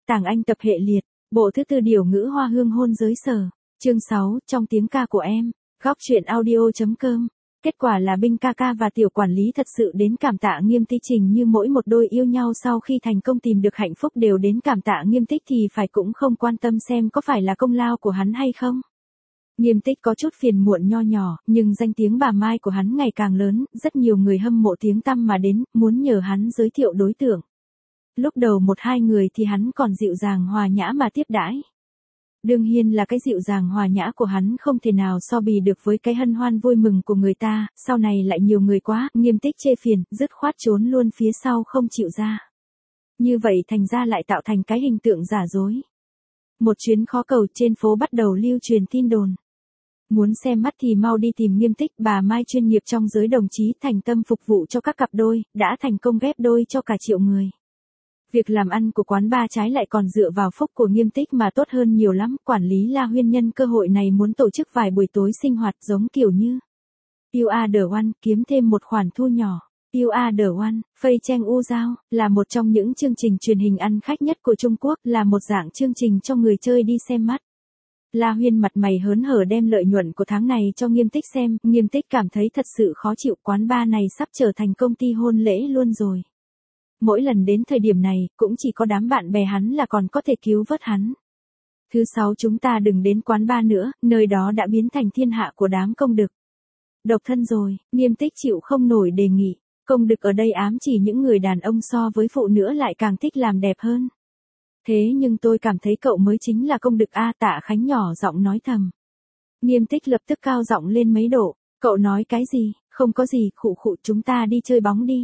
Tàng Anh tập hệ liệt, bộ thứ tư điều ngữ hoa hương hôn giới sở. Chương 6, trong tiếng ca của em. Góc truyện audio.com. Kết quả là Binh ca ca và tiểu quản lý thật sự đến cảm tạ Nghiêm Tích Trình, như mỗi một đôi yêu nhau sau khi thành công tìm được hạnh phúc đều đến cảm tạ Nghiêm Tích thì phải cũng không quan tâm xem có phải là công lao của hắn hay không. Nghiêm Tích có chút phiền muộn nho nhỏ, nhưng danh tiếng bà Mai của hắn ngày càng lớn, rất nhiều người hâm mộ tiếng tăm mà đến, muốn nhờ hắn giới thiệu đối tượng. Lúc đầu một hai người thì hắn còn dịu dàng hòa nhã mà tiếp đãi. Đương nhiên là cái dịu dàng hòa nhã của hắn không thể nào so bì được với cái hân hoan vui mừng của người ta, sau này lại nhiều người quá, Nghiêm Tích chê phiền, dứt khoát trốn luôn phía sau không chịu ra. Như vậy thành ra lại tạo thành cái hình tượng giả dối. Một chuyến khó cầu trên phố bắt đầu lưu truyền tin đồn. Muốn xem mắt thì mau đi tìm Nghiêm Tích, bà Mai chuyên nghiệp trong giới đồng chí, thành tâm phục vụ cho các cặp đôi, đã thành công ghép đôi cho cả triệu người. Việc làm ăn của quán ba trái lại còn dựa vào phúc của Nghiêm Tích mà tốt hơn nhiều lắm. Quản lý La Huyên nhân cơ hội này muốn tổ chức vài buổi tối sinh hoạt giống kiểu như You Are The One, kiếm thêm một khoản thu nhỏ. You Are The One, Phây Cheng U Giao, là một trong những chương trình truyền hình ăn khách nhất của Trung Quốc, là một dạng chương trình cho người chơi đi xem mắt. La Huyên mặt mày hớn hở đem lợi nhuận của tháng này cho Nghiêm Tích xem, Nghiêm Tích cảm thấy thật sự khó chịu, quán ba này sắp trở thành công ty hôn lễ luôn rồi. Mỗi lần đến thời điểm này, cũng chỉ có đám bạn bè hắn là còn có thể cứu vớt hắn. Thứ 6 chúng ta đừng đến quán ba nữa, nơi đó đã biến thành thiên hạ của đám công đực. Độc thân rồi, Nghiêm Tích chịu không nổi đề nghị, công đực ở đây ám chỉ những người đàn ông so với phụ nữ lại càng thích làm đẹp hơn. Thế nhưng tôi cảm thấy cậu mới chính là công đực a, Tạ Khánh nhỏ giọng nói thầm. Nghiêm Tích lập tức cao giọng lên mấy độ, cậu nói cái gì, không có gì, khụ khụ, chúng ta đi chơi bóng đi.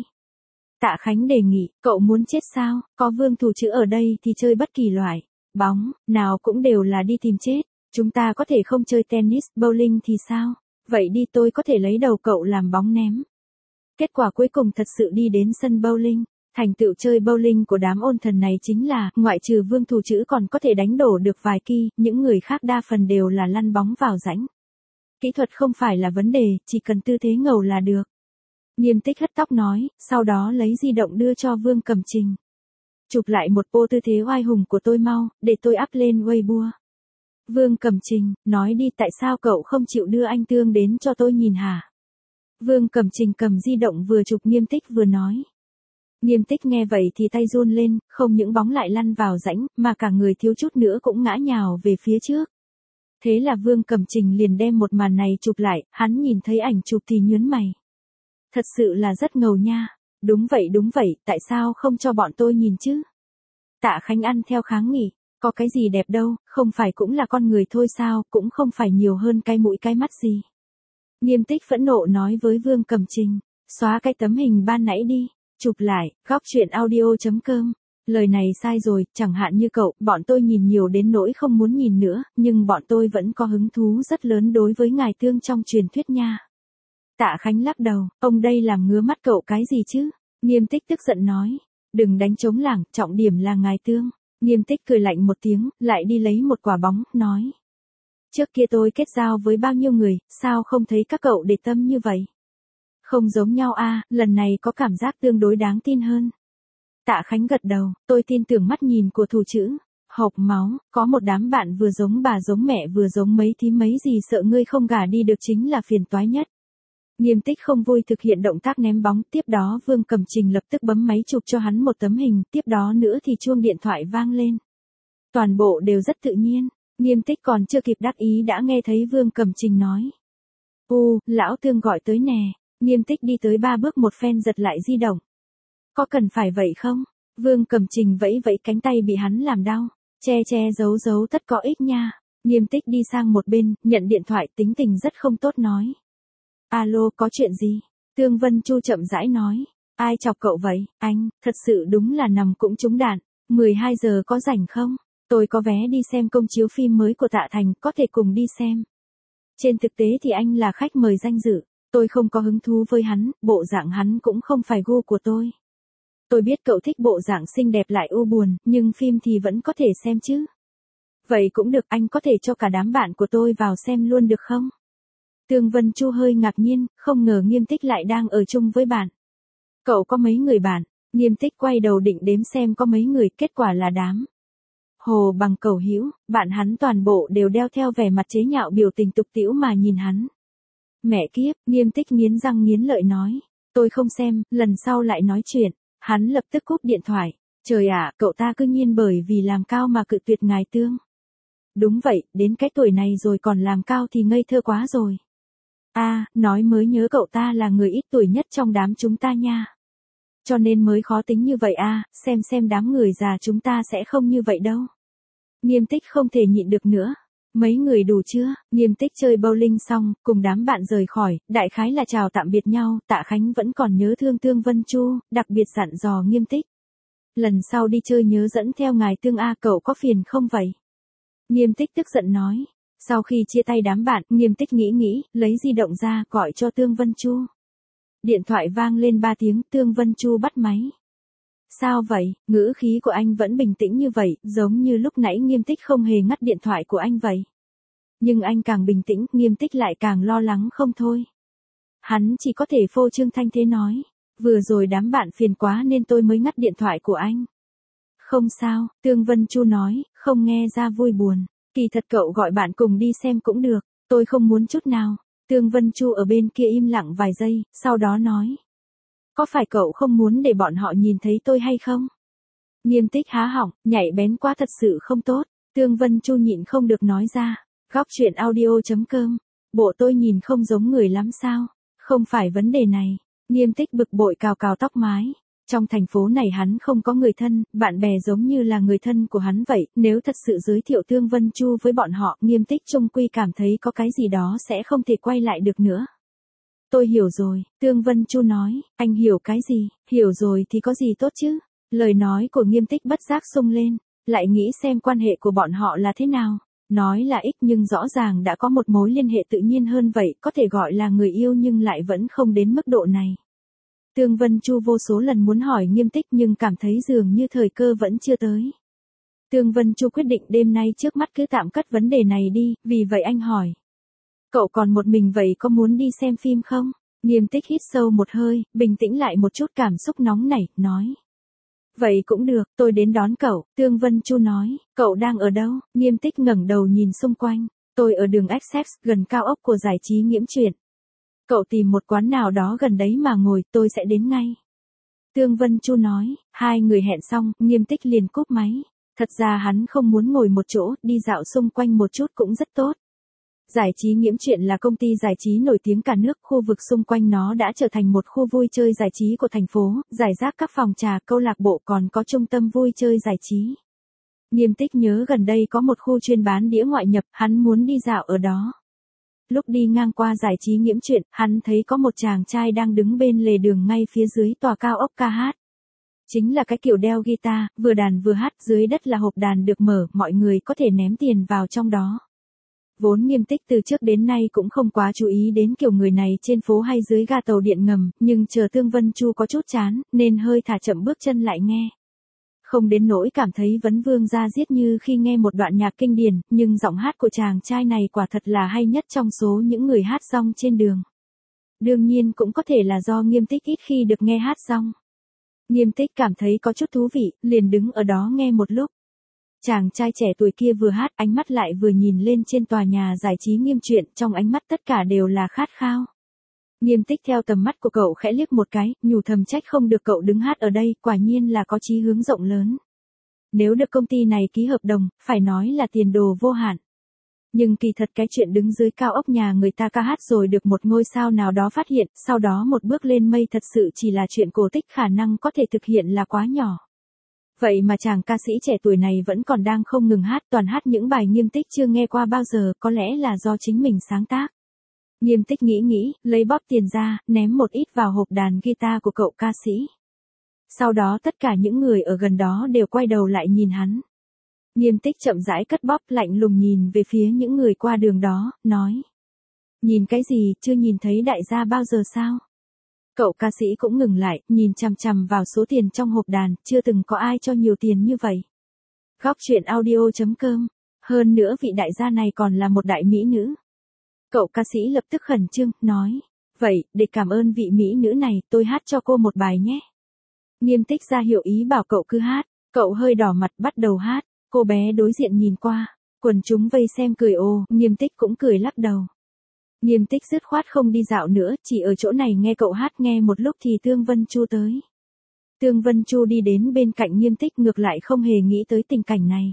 Tạ Khánh đề nghị, cậu muốn chết sao, có Vương Thủ Chữ ở đây thì chơi bất kỳ loại bóng nào cũng đều là đi tìm chết, chúng ta có thể không chơi tennis, bowling thì sao, vậy đi, tôi có thể lấy đầu cậu làm bóng ném. Kết quả cuối cùng thật sự đi đến sân bowling, thành tựu chơi bowling của đám ôn thần này chính là, ngoại trừ Vương Thủ Chữ còn có thể đánh đổ được vài kỳ, những người khác đa phần đều là lăn bóng vào rãnh. Kỹ thuật không phải là vấn đề, chỉ cần tư thế ngầu là được. Nghiêm Tích hất tóc nói, sau đó lấy di động đưa cho Vương Cẩm Trình. Chụp lại một bộ tư thế oai hùng của tôi mau, để tôi up lên Weibo. Vương Cẩm Trình, nói đi, tại sao cậu không chịu đưa anh Tương đến cho tôi nhìn hả? Vương Cẩm Trình cầm di động vừa chụp Nghiêm Tích vừa nói. Nghiêm Tích nghe vậy thì tay run lên, không những bóng lại lăn vào rãnh, mà cả người thiếu chút nữa cũng ngã nhào về phía trước. Thế là Vương Cẩm Trình liền đem một màn này chụp lại, hắn nhìn thấy ảnh chụp thì nhướng mày. Thật sự là rất ngầu nha. Đúng vậy, tại sao không cho bọn tôi nhìn chứ? Tạ Khánh ăn theo kháng nghị, có cái gì đẹp đâu, không phải cũng là con người thôi sao, cũng không phải nhiều hơn cái mũi cái mắt gì. Nghiêm Tích phẫn nộ nói với Vương Cẩm Trình, xóa cái tấm hình ban nãy đi, chụp lại, góc truyện audio.com. Lời này sai rồi, chẳng hạn như cậu, bọn tôi nhìn nhiều đến nỗi không muốn nhìn nữa, nhưng bọn tôi vẫn có hứng thú rất lớn đối với ngài Tương trong truyền thuyết nha. Tạ Khánh lắc đầu, ông đây làm ngứa mắt cậu cái gì chứ? Nghiêm Tích tức giận nói, đừng đánh trống lảng, trọng điểm là ngài Tương. Nghiêm Tích cười lạnh một tiếng, lại đi lấy một quả bóng, nói. Trước kia tôi kết giao với bao nhiêu người, sao không thấy các cậu để tâm như vậy? Không giống nhau a, lần này có cảm giác tương đối đáng tin hơn. Tạ Khánh gật đầu, tôi tin tưởng mắt nhìn của Thủ Chữ. Hộc máu, có một đám bạn vừa giống bà giống mẹ vừa giống mấy thím mấy gì, sợ ngươi không gả đi được chính là phiền toái nhất. Nghiêm Tích không vui thực hiện động tác ném bóng, tiếp đó Vương Cẩm Trình lập tức bấm máy chụp cho hắn một tấm hình, tiếp đó nữa thì chuông điện thoại vang lên. Toàn bộ đều rất tự nhiên, Nghiêm Tích còn chưa kịp đắc ý đã nghe thấy Vương Cẩm Trình nói. Lão Tương gọi tới nè. Nghiêm Tích đi tới 3 bước một phen giật lại di động. Có cần phải vậy không? Vương Cẩm Trình vẫy vẫy cánh tay bị hắn làm đau. Che giấu tất có ích nha. Nghiêm Tích đi sang một bên, nhận điện thoại, tính tình rất không tốt nói. Alo, có chuyện gì? Tương Vân Chu chậm rãi nói. Ai chọc cậu vậy? Anh, thật sự đúng là nằm cũng trúng đạn. 12 giờ có rảnh không? Tôi có vé đi xem công chiếu phim mới của Tạ Thành, có thể cùng đi xem. Trên thực tế thì anh là khách mời danh dự. Tôi không có hứng thú với hắn, bộ dạng hắn cũng không phải gu của tôi. Tôi biết cậu thích bộ dạng xinh đẹp lại u buồn, nhưng phim thì vẫn có thể xem chứ. Vậy cũng được, anh có thể cho cả đám bạn của tôi vào xem luôn được không? Tương Vân Chu hơi ngạc nhiên, không ngờ Nghiêm Tích lại đang ở chung với bạn. Cậu có mấy người bạn? Nghiêm Tích quay đầu định đếm xem có mấy người, kết quả là đám. Hồ Bằng cầu hữu, bạn hắn toàn bộ đều đeo theo vẻ mặt chế nhạo biểu tình tục tĩu mà nhìn hắn. Mẹ kiếp, Nghiêm Tích nghiến răng nghiến lợi nói. Tôi không xem, lần sau lại nói chuyện. Hắn lập tức cúp điện thoại. Trời ạ, cậu ta cứ nhiên bởi vì làm cao mà cự tuyệt ngài Tương. Đúng vậy, đến cái tuổi này rồi còn làm cao thì ngây thơ quá rồi. Nói mới nhớ cậu ta là người ít tuổi nhất trong đám chúng ta nha. Cho nên mới khó tính như vậy xem đám người già chúng ta sẽ không như vậy đâu. Nghiêm Tích không thể nhịn được nữa. Mấy người đủ chưa? Nghiêm Tích chơi bowling xong, cùng đám bạn rời khỏi, đại khái là chào tạm biệt nhau, Tạ Khánh vẫn còn nhớ thương Tương Vân Chu, đặc biệt dặn dò Nghiêm Tích. Lần sau đi chơi nhớ dẫn theo ngài Tương cậu có phiền không vậy? Nghiêm Tích tức giận nói. Sau khi chia tay đám bạn, Nghiêm Tích nghĩ, lấy di động ra, gọi cho Tương Vân Chu. Điện thoại vang lên 3 tiếng, Tương Vân Chu bắt máy. Sao vậy, ngữ khí của anh vẫn bình tĩnh như vậy, giống như lúc nãy Nghiêm Tích không hề ngắt điện thoại của anh vậy. Nhưng anh càng bình tĩnh, Nghiêm Tích lại càng lo lắng không thôi. Hắn chỉ có thể phô trương thanh thế nói. Vừa rồi đám bạn phiền quá nên tôi mới ngắt điện thoại của anh. Không sao, Tương Vân Chu nói, không nghe ra vui buồn. Kỳ thật cậu gọi bạn cùng đi xem cũng được, tôi không muốn chút nào. Tương Vân Chu ở bên kia im lặng vài giây, sau đó nói. Có phải cậu không muốn để bọn họ nhìn thấy tôi hay không? Nghiêm Tích há họng, nhạy bén quá thật sự không tốt. Tương Vân Chu nhịn không được nói ra. Góc chuyện audio.com. Bộ tôi nhìn không giống người lắm sao? Không phải vấn đề này. Nghiêm Tích bực bội cào cào tóc mái. Trong thành phố này hắn không có người thân, bạn bè giống như là người thân của hắn vậy, nếu thật sự giới thiệu Tương Vân Chu với bọn họ, Nghiêm Tích chung quy cảm thấy có cái gì đó sẽ không thể quay lại được nữa. Tôi hiểu rồi, Tương Vân Chu nói, anh hiểu cái gì, hiểu rồi thì có gì tốt chứ. Lời nói của Nghiêm Tích bất giác sung lên, lại nghĩ xem quan hệ của bọn họ là thế nào. Nói là ít nhưng rõ ràng đã có một mối liên hệ tự nhiên hơn vậy, có thể gọi là người yêu nhưng lại vẫn không đến mức độ này. Tương Vân Chu vô số lần muốn hỏi Nghiêm Tích nhưng cảm thấy dường như thời cơ vẫn chưa tới. Tương Vân Chu quyết định đêm nay trước mắt cứ tạm cất vấn đề này đi, vì vậy anh hỏi. Cậu còn một mình vậy có muốn đi xem phim không? Nghiêm Tích hít sâu một hơi, bình tĩnh lại một chút cảm xúc nóng nảy, nói. Vậy cũng được, tôi đến đón cậu, Tương Vân Chu nói, cậu đang ở đâu? Nghiêm Tích ngẩng đầu nhìn xung quanh, tôi ở đường Essex, gần cao ốc của giải trí Nghiễm Truyện. Cậu tìm một quán nào đó gần đấy mà ngồi, tôi sẽ đến ngay. Tương Vân Chu nói, hai người hẹn xong, Nghiêm Tích liền cúp máy. Thật ra hắn không muốn ngồi một chỗ, đi dạo xung quanh một chút cũng rất tốt. Giải trí Nghiễm Truyện là công ty giải trí nổi tiếng cả nước, khu vực xung quanh nó đã trở thành một khu vui chơi giải trí của thành phố, giải rác các phòng trà, câu lạc bộ còn có trung tâm vui chơi giải trí. Nghiêm Tích nhớ gần đây có một khu chuyên bán đĩa ngoại nhập, hắn muốn đi dạo ở đó. Lúc đi ngang qua giải trí Nghiễm Truyện, hắn thấy có một chàng trai đang đứng bên lề đường ngay phía dưới tòa cao ốc ca hát. Chính là cái kiểu đeo guitar, vừa đàn vừa hát, dưới đất là hộp đàn được mở, mọi người có thể ném tiền vào trong đó. Vốn Nghiêm Tích từ trước đến nay cũng không quá chú ý đến kiểu người này trên phố hay dưới ga tàu điện ngầm, nhưng chờ Tương Vân Chu có chút chán, nên hơi thả chậm bước chân lại nghe. Không đến nỗi cảm thấy vấn vương da diết như khi nghe một đoạn nhạc kinh điển, nhưng giọng hát của chàng trai này quả thật là hay nhất trong số những người hát song trên đường. Đương nhiên cũng có thể là do Nghiêm Tích ít khi được nghe hát song. Nghiêm Tích cảm thấy có chút thú vị, liền đứng ở đó nghe một lúc. Chàng trai trẻ tuổi kia vừa hát, ánh mắt lại vừa nhìn lên trên tòa nhà giải trí Nghiêm Truyện, trong ánh mắt tất cả đều là khát khao. Nghiêm Tích theo tầm mắt của cậu khẽ liếc một cái, nhủ thầm trách không được cậu đứng hát ở đây, quả nhiên là có chí hướng rộng lớn. Nếu được công ty này ký hợp đồng, phải nói là tiền đồ vô hạn. Nhưng kỳ thật cái chuyện đứng dưới cao ốc nhà người ta ca hát rồi được một ngôi sao nào đó phát hiện, sau đó một bước lên mây thật sự chỉ là chuyện cổ tích, khả năng có thể thực hiện là quá nhỏ. Vậy mà chàng ca sĩ trẻ tuổi này vẫn còn đang không ngừng hát, toàn hát những bài Nghiêm Tích chưa nghe qua bao giờ, có lẽ là do chính mình sáng tác. Nghiêm Tích nghĩ, lấy bóp tiền ra, ném một ít vào hộp đàn guitar của cậu ca sĩ. Sau đó tất cả những người ở gần đó đều quay đầu lại nhìn hắn. Nghiêm Tích chậm rãi cất bóp, lạnh lùng nhìn về phía những người qua đường đó, nói. Nhìn cái gì, chưa nhìn thấy đại gia bao giờ sao? Cậu ca sĩ cũng ngừng lại, nhìn chằm chằm vào số tiền trong hộp đàn, chưa từng có ai cho nhiều tiền như vậy. Góc chuyện audio.com. Hơn nữa vị đại gia này còn là một đại mỹ nữ. Cậu ca sĩ lập tức khẩn trương, nói. Vậy, để cảm ơn vị mỹ nữ này, tôi hát cho cô một bài nhé. Nghiêm Tích ra hiệu ý bảo cậu cứ hát. Cậu hơi đỏ mặt bắt đầu hát. Cô bé đối diện nhìn qua, quần chúng vây xem cười ồ, Nghiêm Tích cũng cười lắc đầu. Nghiêm Tích dứt khoát không đi dạo nữa, chỉ ở chỗ này nghe cậu hát nghe một lúc thì Tương Vân Chu tới. Tương Vân Chu đi đến bên cạnh Nghiêm Tích ngược lại không hề nghĩ tới tình cảnh này.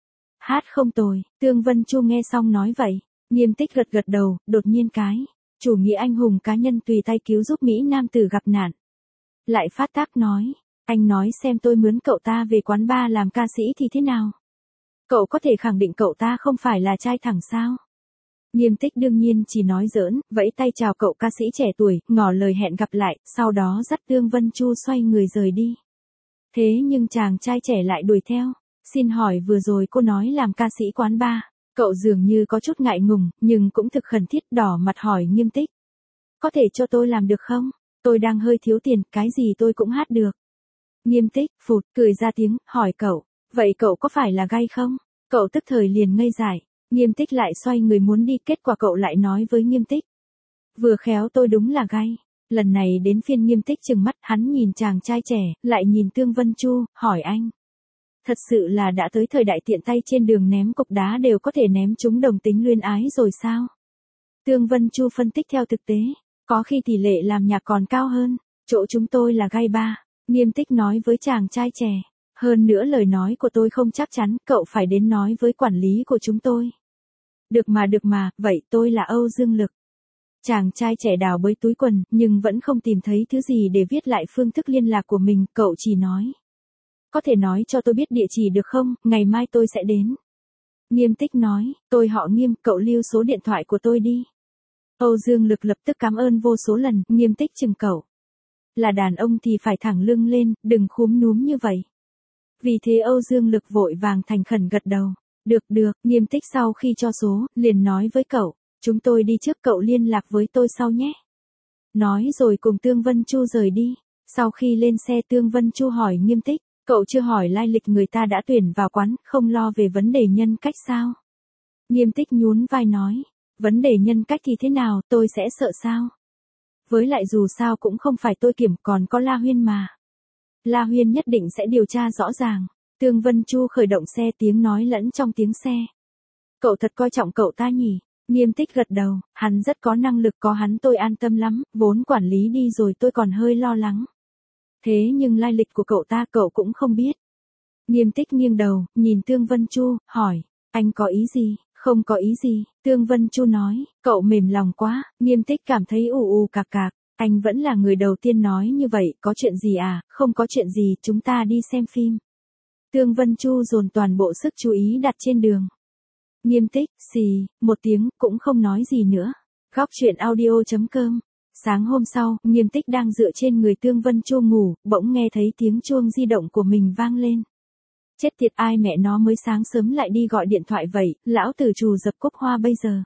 Hát không tồi, Tương Vân Chu nghe xong nói vậy. Nghiêm Tích gật gật đầu, đột nhiên cái. Chủ nghĩa anh hùng cá nhân tùy tay cứu giúp Mỹ Nam tử gặp nạn. Lại phát tác nói, anh nói xem tôi mướn cậu ta về quán bar làm ca sĩ thì thế nào? Cậu có thể khẳng định cậu ta không phải là trai thẳng sao? Nghiêm Tích đương nhiên chỉ nói giỡn, vẫy tay chào cậu ca sĩ trẻ tuổi, ngỏ lời hẹn gặp lại, sau đó dắt Tương Vân Chu xoay người rời đi. Thế nhưng chàng trai trẻ lại đuổi theo. Xin hỏi vừa rồi cô nói làm ca sĩ quán bar. Cậu dường như có chút ngại ngùng, nhưng cũng thực khẩn thiết đỏ mặt hỏi Nghiêm Tích. Có thể cho tôi làm được không? Tôi đang hơi thiếu tiền, cái gì tôi cũng hát được. Nghiêm Tích, phụt, cười ra tiếng, hỏi cậu. Vậy cậu có phải là gay không? Cậu tức thời liền ngây dại. Nghiêm Tích lại xoay người muốn đi, kết quả cậu lại nói với Nghiêm Tích. Vừa khéo tôi đúng là gay. Lần này đến phiên Nghiêm Tích trừng mắt, hắn nhìn chàng trai trẻ, lại nhìn Tương Vân Chu, hỏi anh. Thật sự là đã tới thời đại tiện tay trên đường ném cục đá đều có thể ném trúng đồng tính luyến ái rồi sao? Tương Vân Chu phân tích theo thực tế, có khi tỷ lệ làm nhạc còn cao hơn, chỗ chúng tôi là gay bar. Nghiêm Tích nói với chàng trai trẻ. Hơn nữa lời nói của tôi không chắc chắn, cậu phải đến nói với quản lý của chúng tôi. Được mà, vậy tôi là Âu Dương Lực. Chàng trai trẻ đào bới túi quần, nhưng vẫn không tìm thấy thứ gì để viết lại phương thức liên lạc của mình, cậu chỉ nói. Có thể nói cho tôi biết địa chỉ được không, ngày mai tôi sẽ đến. Nghiêm Tích nói, tôi họ Nghiêm, cậu lưu số điện thoại của tôi đi. Âu Dương Lực lập tức cảm ơn vô số lần, Nghiêm Tích chừng cậu. Là đàn ông thì phải thẳng lưng lên, đừng khúm núm như vậy. Vì thế Âu Dương Lực vội vàng thành khẩn gật đầu. Được, Nghiêm Tích sau khi cho số, liền nói với cậu, chúng tôi đi trước cậu liên lạc với tôi sau nhé. Nói rồi cùng Tương Vân Chu rời đi. Sau khi lên xe Tương Vân Chu hỏi Nghiêm Tích, cậu chưa hỏi lai lịch người ta đã tuyển vào quán, không lo về vấn đề nhân cách sao? Nghiêm Tích nhún vai nói, vấn đề nhân cách thì thế nào, tôi sẽ sợ sao? Với lại dù sao cũng không phải tôi kiểm, còn có La Huyên mà. La Huyên nhất định sẽ điều tra rõ ràng. Tương Vân Chu khởi động xe, tiếng nói lẫn trong tiếng xe. Cậu thật coi trọng cậu ta nhỉ? Nghiêm Tích gật đầu, hắn rất có năng lực, có hắn tôi an tâm lắm, vốn quản lý đi rồi tôi còn hơi lo lắng. Thế nhưng lai lịch của cậu ta cậu cũng không biết. Nghiêm Tích nghiêng đầu, nhìn Tương Vân Chu, hỏi, anh có ý gì? Không có ý gì, Tương Vân Chu nói, cậu mềm lòng quá. Nghiêm Tích cảm thấy ù cạc cạc. Anh vẫn là người đầu tiên nói như vậy, có chuyện gì à? Không có chuyện gì, chúng ta đi xem phim. Tương Vân Chu dồn toàn bộ sức chú ý đặt trên đường. Nghiêm Tích, xì, một tiếng, cũng không nói gì nữa. Góc truyện audio.com. Sáng hôm sau, Nghiêm Tích đang dựa trên người Tương Vân Chu ngủ, bỗng nghe thấy tiếng chuông di động của mình vang lên. Chết tiệt, ai mẹ nó mới sáng sớm lại đi gọi điện thoại vậy, lão tử trù dập cúc hoa bây giờ.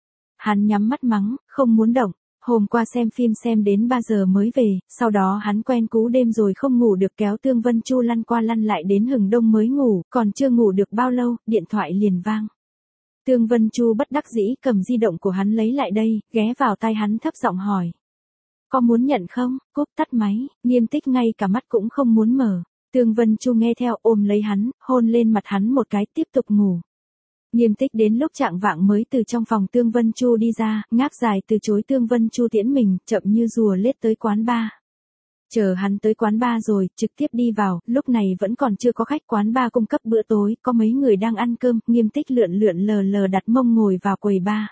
Hắn nhắm mắt mắng, không muốn động. Hôm qua xem phim xem đến 3 giờ mới về, sau đó hắn quen cú đêm rồi không ngủ được, kéo Tương Vân Chu lăn qua lăn lại đến hừng đông mới ngủ, còn chưa ngủ được bao lâu, điện thoại liền vang. Tương Vân Chu bất đắc dĩ cầm di động của hắn lấy lại đây, ghé vào tai hắn thấp giọng hỏi. Có muốn nhận không? Cúp tắt máy, Nghiêm Tích ngay cả mắt cũng không muốn mở. Tương Vân Chu nghe theo, ôm lấy hắn, hôn lên mặt hắn một cái, tiếp tục ngủ. Nghiêm Tích đến lúc chạng vạng mới từ trong phòng Tương Vân Chu đi ra, ngáp dài từ chối Tương Vân Chu tiễn mình, chậm như rùa lết tới quán bar. Chờ hắn tới quán bar rồi, trực tiếp đi vào, lúc này vẫn còn chưa có khách, quán bar cung cấp bữa tối, có mấy người đang ăn cơm, Nghiêm Tích lượn lờ đặt mông ngồi vào quầy bar.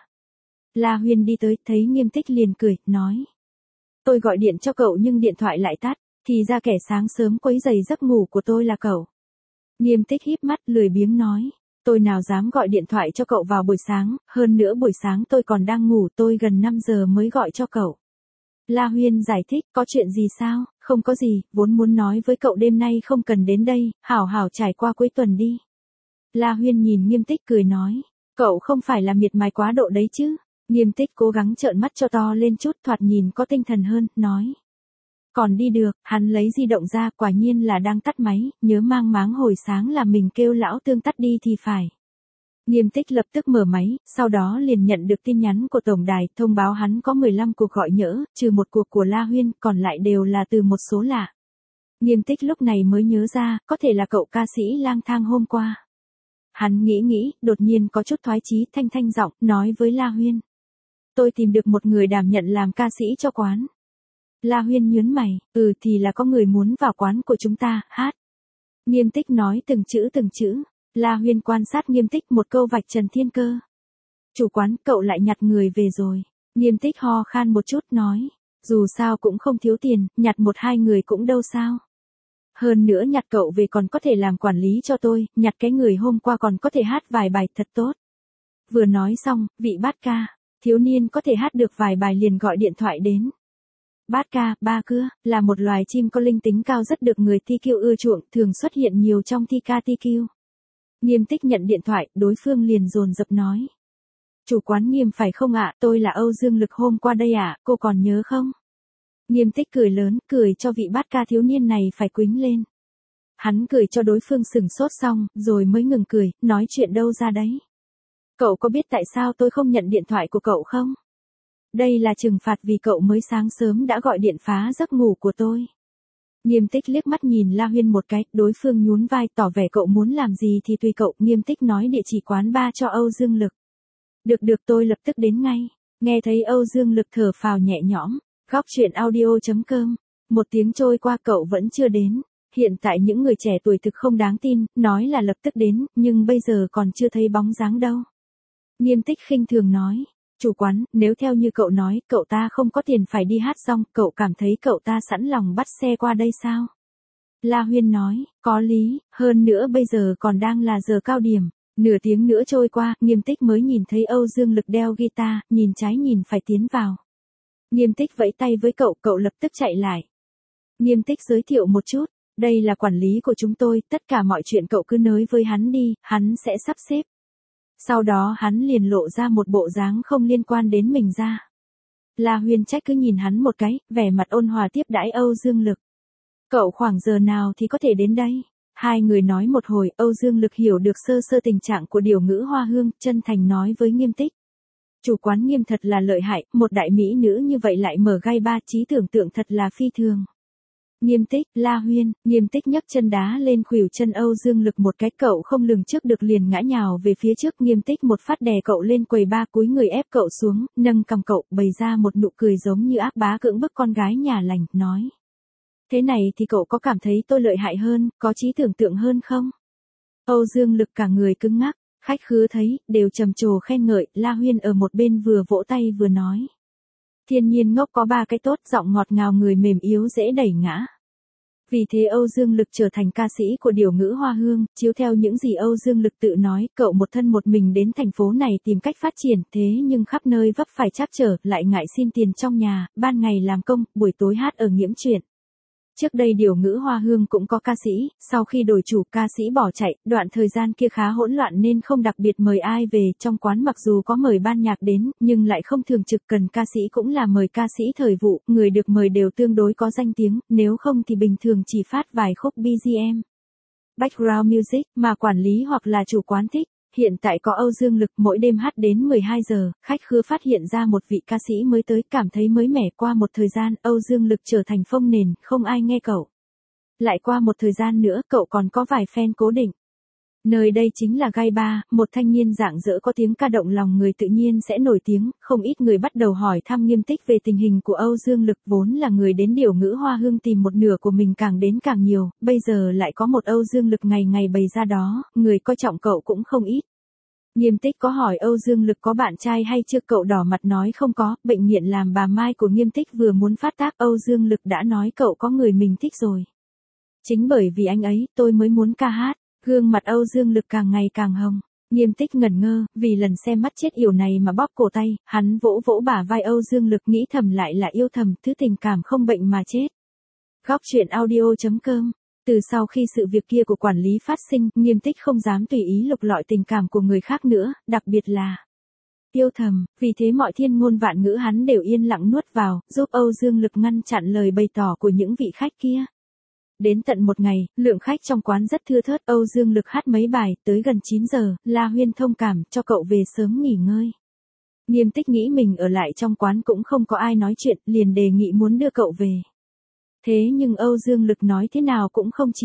La Huyên đi tới, thấy Nghiêm Tích liền cười, nói. Tôi gọi điện cho cậu nhưng điện thoại lại tắt, thì ra kẻ sáng sớm quấy rầy giấc ngủ của tôi là cậu. Nghiêm Tích híp mắt lười biếng nói. Tôi nào dám gọi điện thoại cho cậu vào buổi sáng, hơn nữa buổi sáng tôi còn đang ngủ, tôi gần 5 giờ mới gọi cho cậu. La Huyên giải thích, có chuyện gì sao? Không có gì, vốn muốn nói với cậu đêm nay không cần đến đây, hảo hảo trải qua cuối tuần đi. La Huyên nhìn Nghiêm Tích cười nói, cậu không phải là miệt mài quá độ đấy chứ? Nghiêm Tích cố gắng trợn mắt cho to lên chút, thoạt nhìn có tinh thần hơn, nói. Còn đi được, hắn lấy di động ra, quả nhiên là đang tắt máy, nhớ mang máng hồi sáng là mình kêu lão Tương tắt đi thì phải. Nghiêm Tích lập tức mở máy, sau đó liền nhận được tin nhắn của tổng đài, thông báo hắn có 15 cuộc gọi nhỡ, trừ một cuộc của La Huyên, còn lại đều là từ một số lạ. Nghiêm Tích lúc này mới nhớ ra, có thể là cậu ca sĩ lang thang hôm qua. Hắn nghĩ, đột nhiên có chút thoái chí, thanh giọng, nói với La Huyên. Tôi tìm được một người đảm nhận làm ca sĩ cho quán. La Huyên nhớn mày, thì là có người muốn vào quán của chúng ta, hát. Nghiêm Tích nói từng chữ. La Huyên quan sát Nghiêm Tích một câu vạch trần thiên cơ. Chủ quán, cậu lại nhặt người về rồi. Nghiêm Tích ho khan một chút nói. Dù sao cũng không thiếu tiền, nhặt 1-2 người cũng đâu sao. Hơn nữa nhặt cậu về còn có thể làm quản lý cho tôi, nhặt cái người hôm qua còn có thể hát vài bài thật tốt. Vừa nói xong, vị bát ca, thiếu niên có thể hát được vài bài liền gọi điện thoại đến. Bát ca, ba cưa, là một loài chim có linh tính cao rất được người TQ ưa chuộng, thường xuất hiện nhiều trong thi ca TQ. Nghiêm Tích nhận điện thoại, đối phương liền dồn dập nói. Chủ quán Nghiêm phải không ạ, tôi là Âu Dương Lực hôm qua đây ạ, cô còn nhớ không? Nghiêm Tích cười lớn, cười cho vị bát ca thiếu niên này phải quýnh lên. Hắn cười cho đối phương sừng sốt xong, rồi mới ngừng cười, nói chuyện đâu ra đấy. Cậu có biết tại sao tôi không nhận điện thoại của cậu không? Đây là trừng phạt vì cậu mới sáng sớm đã gọi điện phá giấc ngủ của tôi. Nghiêm Tích liếc mắt nhìn La Huyên một cái, đối phương nhún vai tỏ vẻ cậu muốn làm gì thì tùy cậu. Nghiêm Tích nói địa chỉ quán bar cho Âu Dương Lực. Được tôi lập tức đến ngay. Nghe thấy Âu Dương Lực thở phào nhẹ nhõm. Góc chuyện audio.com. Một tiếng trôi qua cậu vẫn chưa đến. Hiện tại những người trẻ tuổi thực không đáng tin, nói là lập tức đến, nhưng bây giờ còn chưa thấy bóng dáng đâu. Nghiêm Tích khinh thường nói. Chủ quán, nếu theo như cậu nói, cậu ta không có tiền phải đi hát xong, cậu cảm thấy cậu ta sẵn lòng bắt xe qua đây sao? La Huyên nói, có lý, hơn nữa bây giờ còn đang là giờ cao điểm. Nửa tiếng nữa trôi qua, Nghiêm Tích mới nhìn thấy Âu Dương Lực đeo guitar, nhìn trái nhìn phải tiến vào. Nghiêm Tích vẫy tay với cậu lập tức chạy lại. Nghiêm Tích giới thiệu một chút, đây là quản lý của chúng tôi, tất cả mọi chuyện cậu cứ nói với hắn đi, hắn sẽ sắp xếp. Sau đó hắn liền lộ ra một bộ dáng không liên quan đến mình ra. La Huyên trách cứ nhìn hắn một cái, vẻ mặt ôn hòa tiếp đãi Âu Dương Lực. Cậu khoảng giờ nào thì có thể đến đây? Hai người nói một hồi, Âu Dương Lực hiểu được sơ tình trạng của điều ngữ Hoa Hương, chân thành nói với Nghiêm Tích. Chủ quán Nghiêm thật là lợi hại, một đại mỹ nữ như vậy lại mở gai ba, trí tưởng tượng thật là phi thường. Nghiêm Tích, La Huyên, Nghiêm Tích nhấc chân đá lên khuỷu chân Âu Dương Lực một cái, cậu không lường trước được liền ngã nhào về phía trước. Nghiêm Tích một phát đè cậu lên quầy ba, cúi người ép cậu xuống, nâng cằm cậu, bày ra một nụ cười giống như ác bá cưỡng bức con gái nhà lành, nói. Thế này thì cậu có cảm thấy tôi lợi hại hơn, có trí tưởng tượng hơn không? Âu Dương Lực cả người cứng ngắc, khách khứa thấy, đều trầm trồ khen ngợi. La Huyên ở một bên vừa vỗ tay vừa nói. Thiên nhiên ngốc có ba cái tốt, giọng ngọt ngào, người mềm yếu dễ đẩy ngã. Vì thế Âu Dương Lực trở thành ca sĩ của điều ngữ Hoa Hương, chiếu theo những gì Âu Dương Lực tự nói, cậu một thân một mình đến thành phố này tìm cách phát triển, thế nhưng khắp nơi vấp phải trắc trở, lại ngại xin tiền trong nhà, ban ngày làm công, buổi tối hát ở Nghiễm Truyện. Trước đây điều ngữ Hoa Hương cũng có ca sĩ, sau khi đổi chủ ca sĩ bỏ chạy, đoạn thời gian kia khá hỗn loạn nên không đặc biệt mời ai về. Trong quán mặc dù có mời ban nhạc đến, nhưng lại không thường trực, cần ca sĩ cũng là mời ca sĩ thời vụ, người được mời đều tương đối có danh tiếng, nếu không thì bình thường chỉ phát vài khúc BGM. Background music mà quản lý hoặc là chủ quán thích. Hiện tại có Âu Dương Lực, mỗi đêm hát đến 12 giờ, khách khứa phát hiện ra một vị ca sĩ mới tới, cảm thấy mới mẻ. Qua một thời gian, Âu Dương Lực trở thành phông nền, không ai nghe cậu. Lại qua một thời gian nữa, cậu còn có vài fan cố định. Nơi đây chính là gai ba, một thanh niên rạng rỡ có tiếng ca động lòng người tự nhiên sẽ nổi tiếng, không ít người bắt đầu hỏi thăm Nghiêm Tích về tình hình của Âu Dương Lực, vốn là người đến điều ngữ Hoa Hương tìm một nửa của mình càng đến càng nhiều, bây giờ lại có một Âu Dương Lực ngày ngày bày ra đó, người coi trọng cậu cũng không ít. Nghiêm Tích có hỏi Âu Dương Lực có bạn trai hay chưa, cậu đỏ mặt nói không có, bệnh nghiện làm bà Mai của Nghiêm Tích vừa muốn phát tác, Âu Dương Lực đã nói cậu có người mình thích rồi. Chính bởi vì anh ấy, tôi mới muốn ca hát. Gương mặt Âu Dương Lực càng ngày càng hồng. Nghiêm Tích ngẩn ngơ, vì lần xem mắt chết yểu này mà bóp cổ tay, hắn vỗ vỗ bả vai Âu Dương Lực, nghĩ thầm lại là yêu thầm, thứ tình cảm không bệnh mà chết. Góc chuyện audio.com. Từ sau khi sự việc kia của quản lý phát sinh, Nghiêm Tích không dám tùy ý lục lọi tình cảm của người khác nữa, đặc biệt là yêu thầm, vì thế mọi thiên ngôn vạn ngữ hắn đều yên lặng nuốt vào, giúp Âu Dương Lực ngăn chặn lời bày tỏ của những vị khách kia. Đến tận một ngày, lượng khách trong quán rất thưa thớt, Âu Dương Lực hát mấy bài, tới gần 9 giờ, La Huyên thông cảm, cho cậu về sớm nghỉ ngơi. Nghiêm Tích nghĩ mình ở lại trong quán cũng không có ai nói chuyện, liền đề nghị muốn đưa cậu về. Thế nhưng Âu Dương Lực nói thế nào cũng không chịu.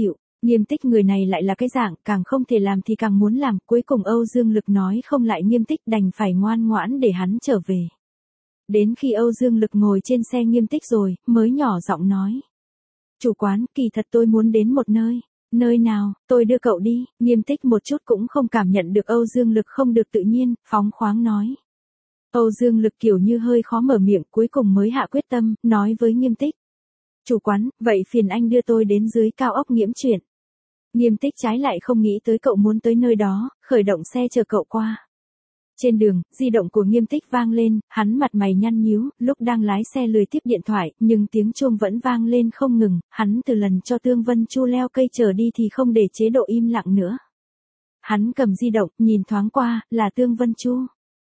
Nghiêm Tích người này lại là cái dạng, càng không thể làm thì càng muốn làm, cuối cùng Âu Dương Lực nói không lại Nghiêm Tích đành phải ngoan ngoãn để hắn trở về. Đến khi Âu Dương Lực ngồi trên xe Nghiêm Tích rồi, mới nhỏ giọng nói. Chủ quán, kỳ thật tôi muốn đến một nơi. Nơi nào, tôi đưa cậu đi. Nghiêm Tích một chút cũng không cảm nhận được Âu Dương Lực không được tự nhiên, phóng khoáng nói. Âu Dương Lực kiểu như hơi khó mở miệng, cuối cùng mới hạ quyết tâm, nói với Nghiêm Tích. Chủ quán, vậy phiền anh đưa tôi đến dưới cao ốc Nghiễm Truyện. Nghiêm Tích trái lại không nghĩ tới cậu muốn tới nơi đó, khởi động xe chờ cậu qua. Trên đường, di động của Nghiêm Tích vang lên, hắn mặt mày nhăn nhíu, lúc đang lái xe lười tiếp điện thoại, nhưng tiếng chuông vẫn vang lên không ngừng, hắn từ lần cho Tương Vân Chu leo cây chờ đi thì không để chế độ im lặng nữa. Hắn cầm di động, nhìn thoáng qua, là Tương Vân Chu.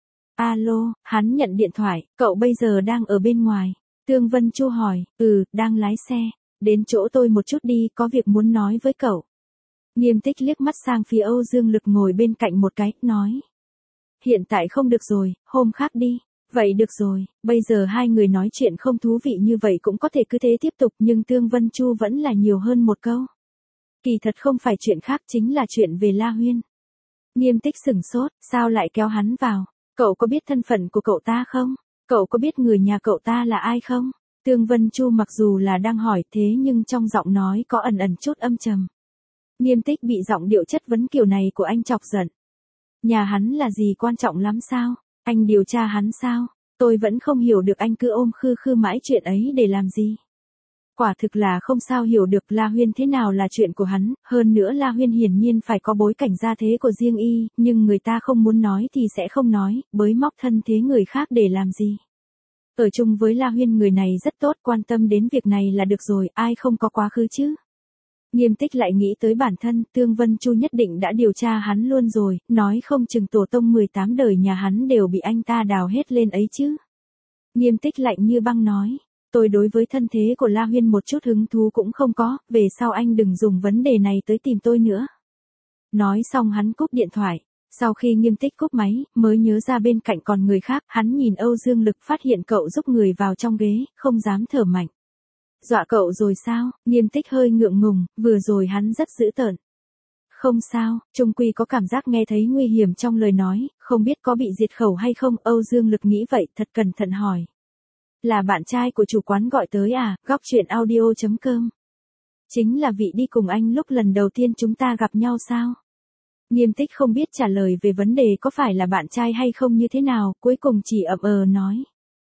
Alo, hắn nhận điện thoại, cậu bây giờ đang ở bên ngoài. Tương Vân Chu hỏi, đang lái xe, đến chỗ tôi một chút đi, có việc muốn nói với cậu. Nghiêm Tích liếc mắt sang phía Âu Dương Lực ngồi bên cạnh một cái, nói. Hiện tại không được rồi, hôm khác đi. Vậy được rồi, bây giờ hai người nói chuyện không thú vị như vậy cũng có thể cứ thế tiếp tục nhưng Tương Vân Chu vẫn là nhiều hơn một câu. Kỳ thật không phải chuyện khác chính là chuyện về La Huyên. Nghiêm Tích sửng sốt, sao lại kéo hắn vào? Cậu có biết thân phận của cậu ta không? Cậu có biết người nhà cậu ta là ai không? Tương Vân Chu mặc dù là đang hỏi thế nhưng trong giọng nói có ẩn ẩn chút âm trầm. Nghiêm Tích bị giọng điệu chất vấn kiểu này của anh chọc giận. Nhà hắn là gì quan trọng lắm sao? Anh điều tra hắn sao? Tôi vẫn không hiểu được anh cứ ôm khư khư mãi chuyện ấy để làm gì. Quả thực là không sao hiểu được La Huyên thế nào là chuyện của hắn, hơn nữa La Huyên hiển nhiên phải có bối cảnh gia thế của riêng y, nhưng người ta không muốn nói thì sẽ không nói, bới móc thân thế người khác để làm gì. Ở chung với La Huyên người này rất tốt, quan tâm đến việc này là được rồi, ai không có quá khứ chứ. Nghiêm Tích lại nghĩ tới bản thân, Tương Vân Chu nhất định đã điều tra hắn luôn rồi, nói không chừng tổ tông 18 đời nhà hắn đều bị anh ta đào hết lên ấy chứ. Nghiêm Tích lạnh như băng nói, tôi đối với thân thế của La Huyên một chút hứng thú cũng không có, về sau anh đừng dùng vấn đề này tới tìm tôi nữa. Nói xong hắn cúp điện thoại, sau khi Nghiêm Tích cúp máy, mới nhớ ra bên cạnh còn người khác, hắn nhìn Âu Dương Lực phát hiện cậu giúp người vào trong ghế, không dám thở mạnh. Dọa cậu rồi sao? Nghiêm Tích hơi ngượng ngùng, vừa rồi hắn rất dữ tợn. Không sao, chung quy có cảm giác nghe thấy nguy hiểm trong lời nói, không biết có bị diệt khẩu hay không, Âu Dương Lực nghĩ vậy, thật cẩn thận hỏi. Là bạn trai của chủ quán gọi tới à, góc chuyện audio.com. Chính là vị đi cùng anh lúc lần đầu tiên chúng ta gặp nhau sao? Nghiêm Tích không biết trả lời về vấn đề có phải là bạn trai hay không như thế nào, cuối cùng chỉ nói.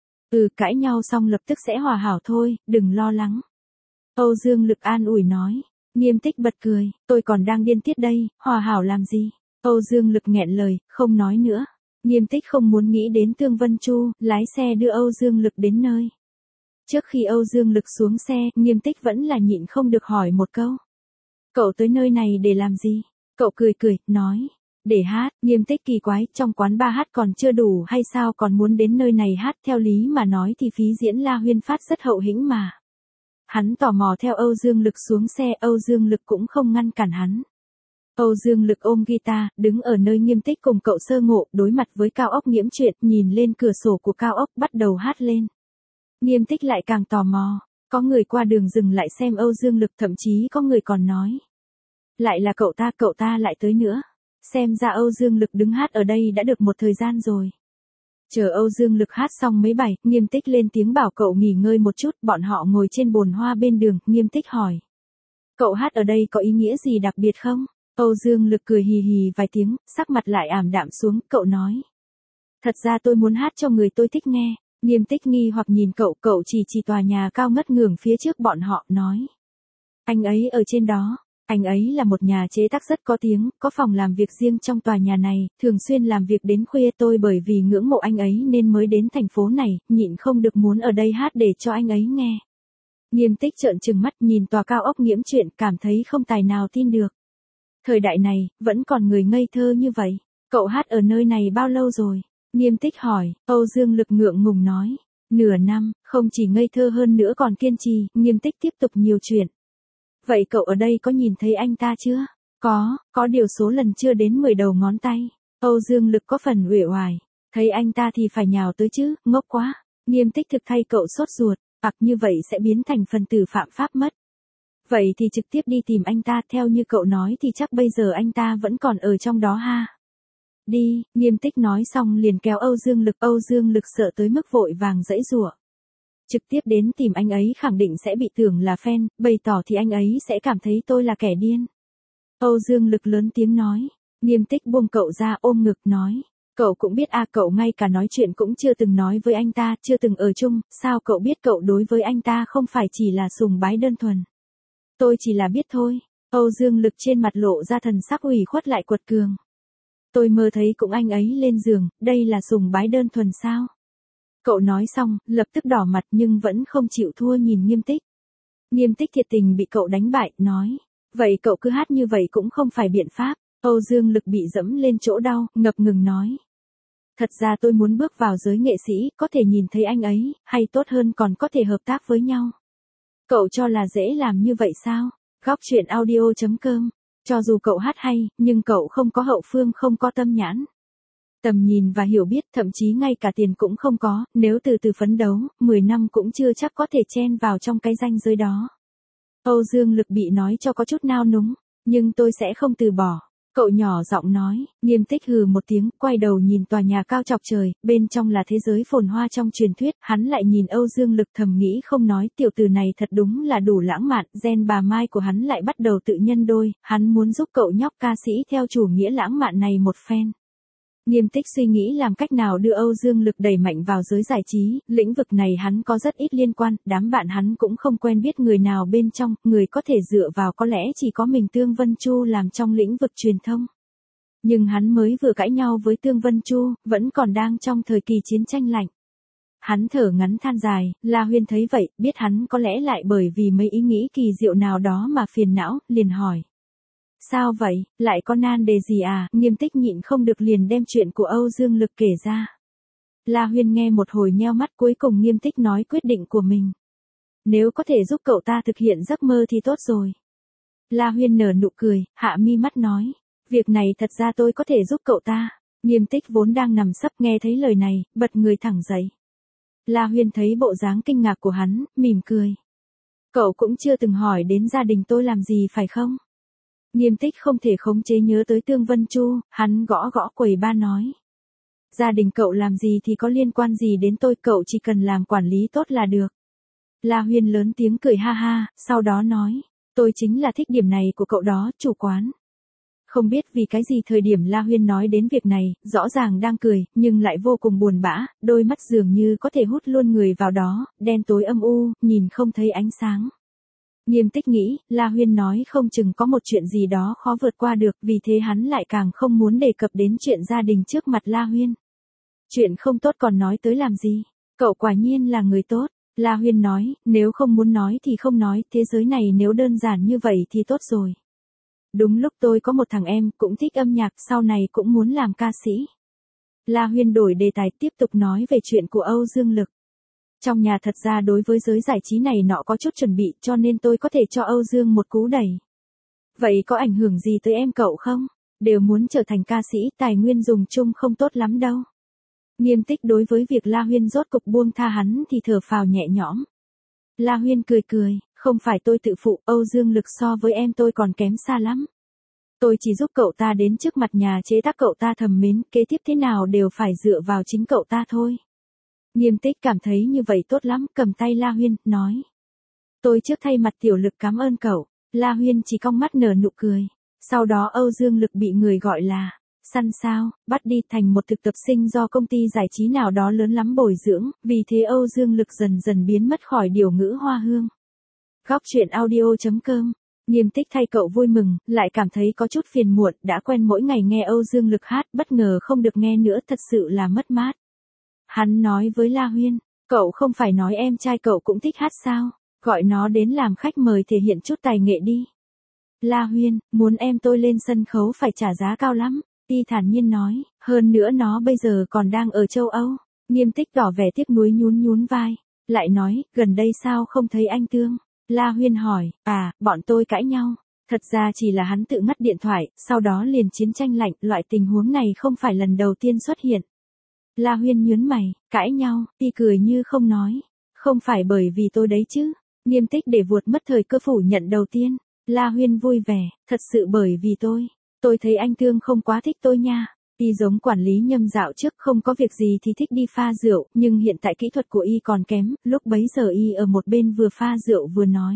Cãi nhau xong lập tức sẽ hòa hảo thôi, đừng lo lắng. Âu Dương Lực an ủi nói. Nghiêm Tích bật cười, tôi còn đang điên tiết đây, hòa hảo làm gì? Âu Dương Lực nghẹn lời, không nói nữa. Nghiêm Tích không muốn nghĩ đến Tương Vân Chu, lái xe đưa Âu Dương Lực đến nơi. Trước khi Âu Dương Lực xuống xe, Nghiêm Tích vẫn là nhịn không được hỏi một câu. Cậu tới nơi này để làm gì? Cậu cười, nói. Để hát. Nghiêm Tích kỳ quái, trong quán bar hát còn chưa đủ hay sao còn muốn đến nơi này hát, theo lý mà nói thì phí diễn La Huyên phát rất hậu hĩnh mà. Hắn tò mò theo Âu Dương Lực xuống xe, Âu Dương Lực cũng không ngăn cản hắn. Âu Dương Lực ôm guitar, đứng ở nơi Nghiêm Tích cùng cậu sơ ngộ, đối mặt với cao ốc Nghiễm Truyện, nhìn lên cửa sổ của cao ốc, bắt đầu hát lên. Nghiêm Tích lại càng tò mò, có người qua đường dừng lại xem Âu Dương Lực, thậm chí có người còn nói. Lại là cậu ta lại tới nữa. Xem ra Âu Dương Lực đứng hát ở đây đã được một thời gian rồi. Chờ Âu Dương Lực hát xong mấy bài, Nghiêm Tích lên tiếng bảo cậu nghỉ ngơi một chút, bọn họ ngồi trên bồn hoa bên đường, Nghiêm Tích hỏi. Cậu hát ở đây có ý nghĩa gì đặc biệt không? Âu Dương Lực cười hì hì vài tiếng, sắc mặt lại ảm đạm xuống, cậu nói. Thật ra tôi muốn hát cho người tôi thích nghe. Nghiêm Tích nghi hoặc nhìn cậu chỉ tòa nhà cao ngất ngưởng phía trước bọn họ, nói. Anh ấy ở trên đó. Anh ấy là một nhà chế tác rất có tiếng, có phòng làm việc riêng trong tòa nhà này, thường xuyên làm việc đến khuya, tôi bởi vì ngưỡng mộ anh ấy nên mới đến thành phố này, nhịn không được muốn ở đây hát để cho anh ấy nghe. Nghiêm Tích trợn trừng mắt nhìn tòa cao ốc Nghiễm Truyện, cảm thấy không tài nào tin được. Thời đại này, vẫn còn người ngây thơ như vậy. Cậu hát ở nơi này bao lâu rồi? Nghiêm Tích hỏi, Âu Dương Lực ngượng ngùng nói. Nửa năm, không chỉ ngây thơ hơn nữa còn kiên trì, Nghiêm Tích tiếp tục nhiều chuyện. Vậy cậu ở đây có nhìn thấy anh ta chưa? Có điều số lần chưa đến 10 đầu ngón tay. Âu Dương Lực có phần uể oải. Thấy anh ta thì phải nhào tới chứ, ngốc quá. Nghiêm Tích thực thay cậu sốt ruột, như vậy sẽ biến thành phần tử phạm pháp mất. Vậy thì trực tiếp đi tìm anh ta, theo như cậu nói thì chắc bây giờ anh ta vẫn còn ở trong đó ha. Đi, Nghiêm Tích nói xong liền kéo Âu Dương Lực sợ tới mức vội vàng giãy giụa. Trực tiếp đến tìm anh ấy khẳng định sẽ bị tưởng là fan, bày tỏ thì anh ấy sẽ cảm thấy tôi là kẻ điên. Âu Dương Lực lớn tiếng nói. Nghiêm Tích buông cậu ra ôm ngực nói. Cậu cũng biết à, cậu ngay cả nói chuyện cũng chưa từng nói với anh ta, chưa từng ở chung, sao cậu biết cậu đối với anh ta không phải chỉ là sùng bái đơn thuần. Tôi chỉ là biết thôi. Âu Dương Lực trên mặt lộ ra thần sắc ủy khuất lại quật cường. Tôi mơ thấy cũng anh ấy lên giường, đây là sùng bái đơn thuần sao? Cậu nói xong, lập tức đỏ mặt nhưng vẫn không chịu thua nhìn Nghiêm Tích. Nghiêm Tích thiệt tình bị cậu đánh bại, nói. Vậy cậu cứ hát như vậy cũng không phải biện pháp. Âu Dương Lực bị dẫm lên chỗ đau, ngập ngừng nói. Thật ra tôi muốn bước vào giới nghệ sĩ, có thể nhìn thấy anh ấy, hay tốt hơn còn có thể hợp tác với nhau. Cậu cho là dễ làm như vậy sao? Góc truyện audio.com. Cho dù cậu hát hay, nhưng cậu không có hậu phương, không có tâm nhãn. Tầm nhìn và hiểu biết, thậm chí ngay cả tiền cũng không có, nếu từ từ phấn đấu, 10 năm cũng chưa chắc có thể chen vào trong cái ranh giới đó. Âu Dương Lực bị nói cho có chút nao núng, nhưng tôi sẽ không từ bỏ. Cậu nhỏ giọng nói. Nghiêm Tích hừ một tiếng, quay đầu nhìn tòa nhà cao chọc trời, bên trong là thế giới phồn hoa trong truyền thuyết, hắn lại nhìn Âu Dương Lực thầm nghĩ không nói, tiểu tử này thật đúng là đủ lãng mạn, gen bà Mai của hắn lại bắt đầu tự nhân đôi, hắn muốn giúp cậu nhóc ca sĩ theo chủ nghĩa lãng mạn này một phen. Nghiêm Tích suy nghĩ làm cách nào đưa Âu Dương Lực đẩy mạnh vào giới giải trí, lĩnh vực này hắn có rất ít liên quan, đám bạn hắn cũng không quen biết người nào bên trong, người có thể dựa vào có lẽ chỉ có mình Tương Vân Chu làm trong lĩnh vực truyền thông. Nhưng hắn mới vừa cãi nhau với Tương Vân Chu, vẫn còn đang trong thời kỳ chiến tranh lạnh. Hắn thở ngắn than dài, La Huyên thấy vậy, biết hắn có lẽ lại bởi vì mấy ý nghĩ kỳ diệu nào đó mà phiền não, liền hỏi. Sao vậy, lại có nan đề gì à? Nghiêm Tích nhịn không được liền đem chuyện của Âu Dương Lực kể ra. La Huyên nghe một hồi nheo mắt, cuối cùng Nghiêm Tích nói quyết định của mình. Nếu có thể giúp cậu ta thực hiện giấc mơ thì tốt rồi. La Huyên nở nụ cười, hạ mi mắt nói. Việc này thật ra tôi có thể giúp cậu ta. Nghiêm Tích vốn đang nằm sấp nghe thấy lời này, bật người thẳng dậy. La Huyên thấy bộ dáng kinh ngạc của hắn, mỉm cười. Cậu cũng chưa từng hỏi đến gia đình tôi làm gì phải không? Nghiêm Tích không thể khống chế nhớ tới Tương Vân Chu, hắn gõ gõ quầy ba nói. Gia đình cậu làm gì thì có liên quan gì đến tôi, cậu chỉ cần làm quản lý tốt là được. La Huyên lớn tiếng cười ha ha, sau đó nói. Tôi chính là thích điểm này của cậu đó, chủ quán. Không biết vì cái gì thời điểm La Huyên nói đến việc này, rõ ràng đang cười, nhưng lại vô cùng buồn bã, đôi mắt dường như có thể hút luôn người vào đó, đen tối âm u, nhìn không thấy ánh sáng. Nghiêm Tích nghĩ, La Huyên nói không chừng có một chuyện gì đó khó vượt qua được, vì thế hắn lại càng không muốn đề cập đến chuyện gia đình trước mặt La Huyên. Chuyện không tốt còn nói tới làm gì? Cậu quả nhiên là người tốt. La Huyên nói, nếu không muốn nói thì không nói, thế giới này nếu đơn giản như vậy thì tốt rồi. Đúng lúc tôi có một thằng em cũng thích âm nhạc, sau này cũng muốn làm ca sĩ. La Huyên đổi đề tài tiếp tục nói về chuyện của Âu Dương Lực. Trong nhà thật ra đối với giới giải trí này nọ có chút chuẩn bị, cho nên tôi có thể cho Âu Dương một cú đẩy. Vậy có ảnh hưởng gì tới em cậu không? Đều muốn trở thành ca sĩ, tài nguyên dùng chung không tốt lắm đâu. Nghiêm Tích đối với việc La Huyên rốt cục buông tha hắn thì thở phào nhẹ nhõm. La Huyên cười cười, không phải tôi tự phụ, Âu Dương Lực so với em tôi còn kém xa lắm. Tôi chỉ giúp cậu ta đến trước mặt nhà chế tác cậu ta thầm mến, kế tiếp thế nào đều phải dựa vào chính cậu ta thôi. Nghiêm Tích cảm thấy như vậy tốt lắm, cầm tay La Huyên, nói. Tôi trước thay mặt Tiểu Lực cảm ơn cậu. La Huyên chỉ cong mắt nở nụ cười. Sau đó Âu Dương Lực bị người gọi là săn sao, bắt đi thành một thực tập sinh do công ty giải trí nào đó lớn lắm bồi dưỡng, vì thế Âu Dương Lực dần dần biến mất khỏi điều ngữ hoa hương. Góc truyện audio.com. Nghiêm Tích thay cậu vui mừng, lại cảm thấy có chút phiền muộn, đã quen mỗi ngày nghe Âu Dương Lực hát, bất ngờ không được nghe nữa, thật sự là mất mát. Hắn nói với La Huyên, cậu không phải nói em trai cậu cũng thích hát sao, gọi nó đến làm khách mời thể hiện chút tài nghệ đi. La Huyên, muốn em tôi lên sân khấu phải trả giá cao lắm, Ti thản nhiên nói, hơn nữa nó bây giờ còn đang ở châu Âu. Nghiêm Tích tỏ vẻ tiếc nuối nhún nhún vai, lại nói, gần đây sao không thấy anh Tương? La Huyên hỏi, bọn tôi cãi nhau. Thật ra chỉ là hắn tự ngắt điện thoại, sau đó liền chiến tranh lạnh, loại tình huống này không phải lần đầu tiên xuất hiện. La Huyên nhướng mày, cãi nhau, Ti cười như không nói. Không phải bởi vì tôi đấy chứ. Nghiêm Tích để vuột mất thời cơ phủ nhận đầu tiên. La Huyên vui vẻ, thật sự bởi vì tôi thấy anh Thương không quá thích tôi nha. Y giống quản lý Nhâm dạo trước không có việc gì thì thích đi pha rượu, nhưng hiện tại kỹ thuật của Y còn kém, lúc bấy giờ Y ở một bên vừa pha rượu vừa nói.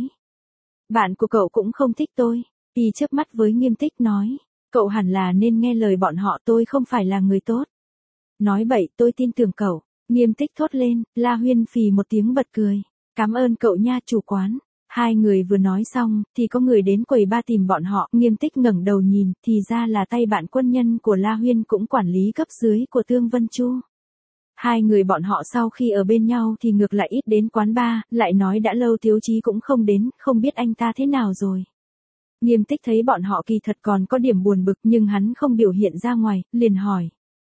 Bạn của cậu cũng không thích tôi. Y chớp mắt với Nghiêm Tích nói, cậu hẳn là nên nghe lời bọn họ, tôi không phải là người tốt. Nói bậy, tôi tin tưởng cậu. Nghiêm Tích thốt lên, La Huyên phì một tiếng bật cười. Cảm ơn cậu nha chủ quán. Hai người vừa nói xong, thì có người đến quầy ba tìm bọn họ. Nghiêm Tích ngẩng đầu nhìn, thì ra là tay bạn quân nhân của La Huyên cũng quản lý cấp dưới của Tương Vân Chu. Hai người bọn họ sau khi ở bên nhau thì ngược lại ít đến quán bar, lại nói đã lâu Tiếu Chí cũng không đến, không biết anh ta thế nào rồi. Nghiêm Tích thấy bọn họ kỳ thật còn có điểm buồn bực nhưng hắn không biểu hiện ra ngoài, liền hỏi.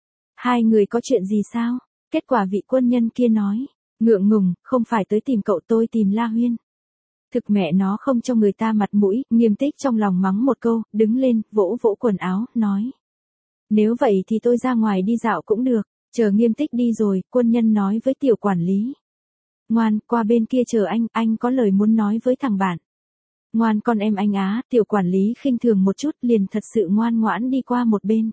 Hai người có chuyện gì sao? Kết quả vị quân nhân kia nói, ngượng ngùng, không phải tới tìm cậu, tôi tìm La Huyên. Thực mẹ nó không cho người ta mặt mũi. Nghiêm Tích trong lòng mắng một câu, đứng lên, vỗ vỗ quần áo, nói. Nếu vậy thì tôi ra ngoài đi dạo cũng được. Chờ Nghiêm Tích đi rồi, quân nhân nói với tiểu quản lý. Ngoan, qua bên kia chờ anh có lời muốn nói với thằng bạn. Ngoan con em anh á, tiểu quản lý khinh thường một chút liền thật sự ngoan ngoãn đi qua một bên.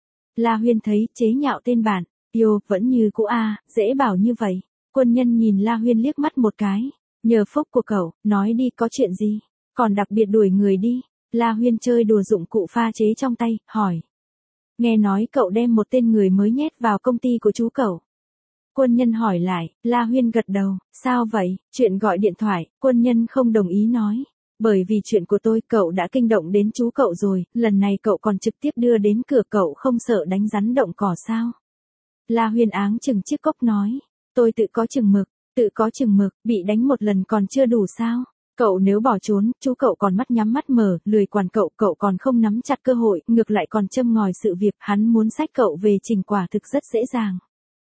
La Huyên thấy chế nhạo tên bạn, yêu, vẫn như cũ dễ bảo như vậy. Quân nhân nhìn La Huyên liếc mắt một cái. Nhờ phúc của cậu, nói đi có chuyện gì, còn đặc biệt đuổi người đi. La Huyên chơi đùa dụng cụ pha chế trong tay, hỏi. Nghe nói cậu đem một tên người mới nhét vào công ty của chú cậu. Quân nhân hỏi lại, La Huyên gật đầu, sao vậy, chuyện gọi điện thoại, quân nhân không đồng ý nói. Bởi vì chuyện của tôi cậu đã kinh động đến chú cậu rồi, lần này cậu còn trực tiếp đưa đến cửa, cậu không sợ đánh rắn động cỏ sao. La Huyên áng chừng chiếc cốc nói, tôi tự có chừng mực. Tự có chừng mực, bị đánh một lần còn chưa đủ sao? Cậu nếu bỏ trốn, chú cậu còn mắt nhắm mắt mở, lười quản cậu, cậu còn không nắm chặt cơ hội, ngược lại còn châm ngòi sự việc, hắn muốn xách cậu về trình quả thực rất dễ dàng.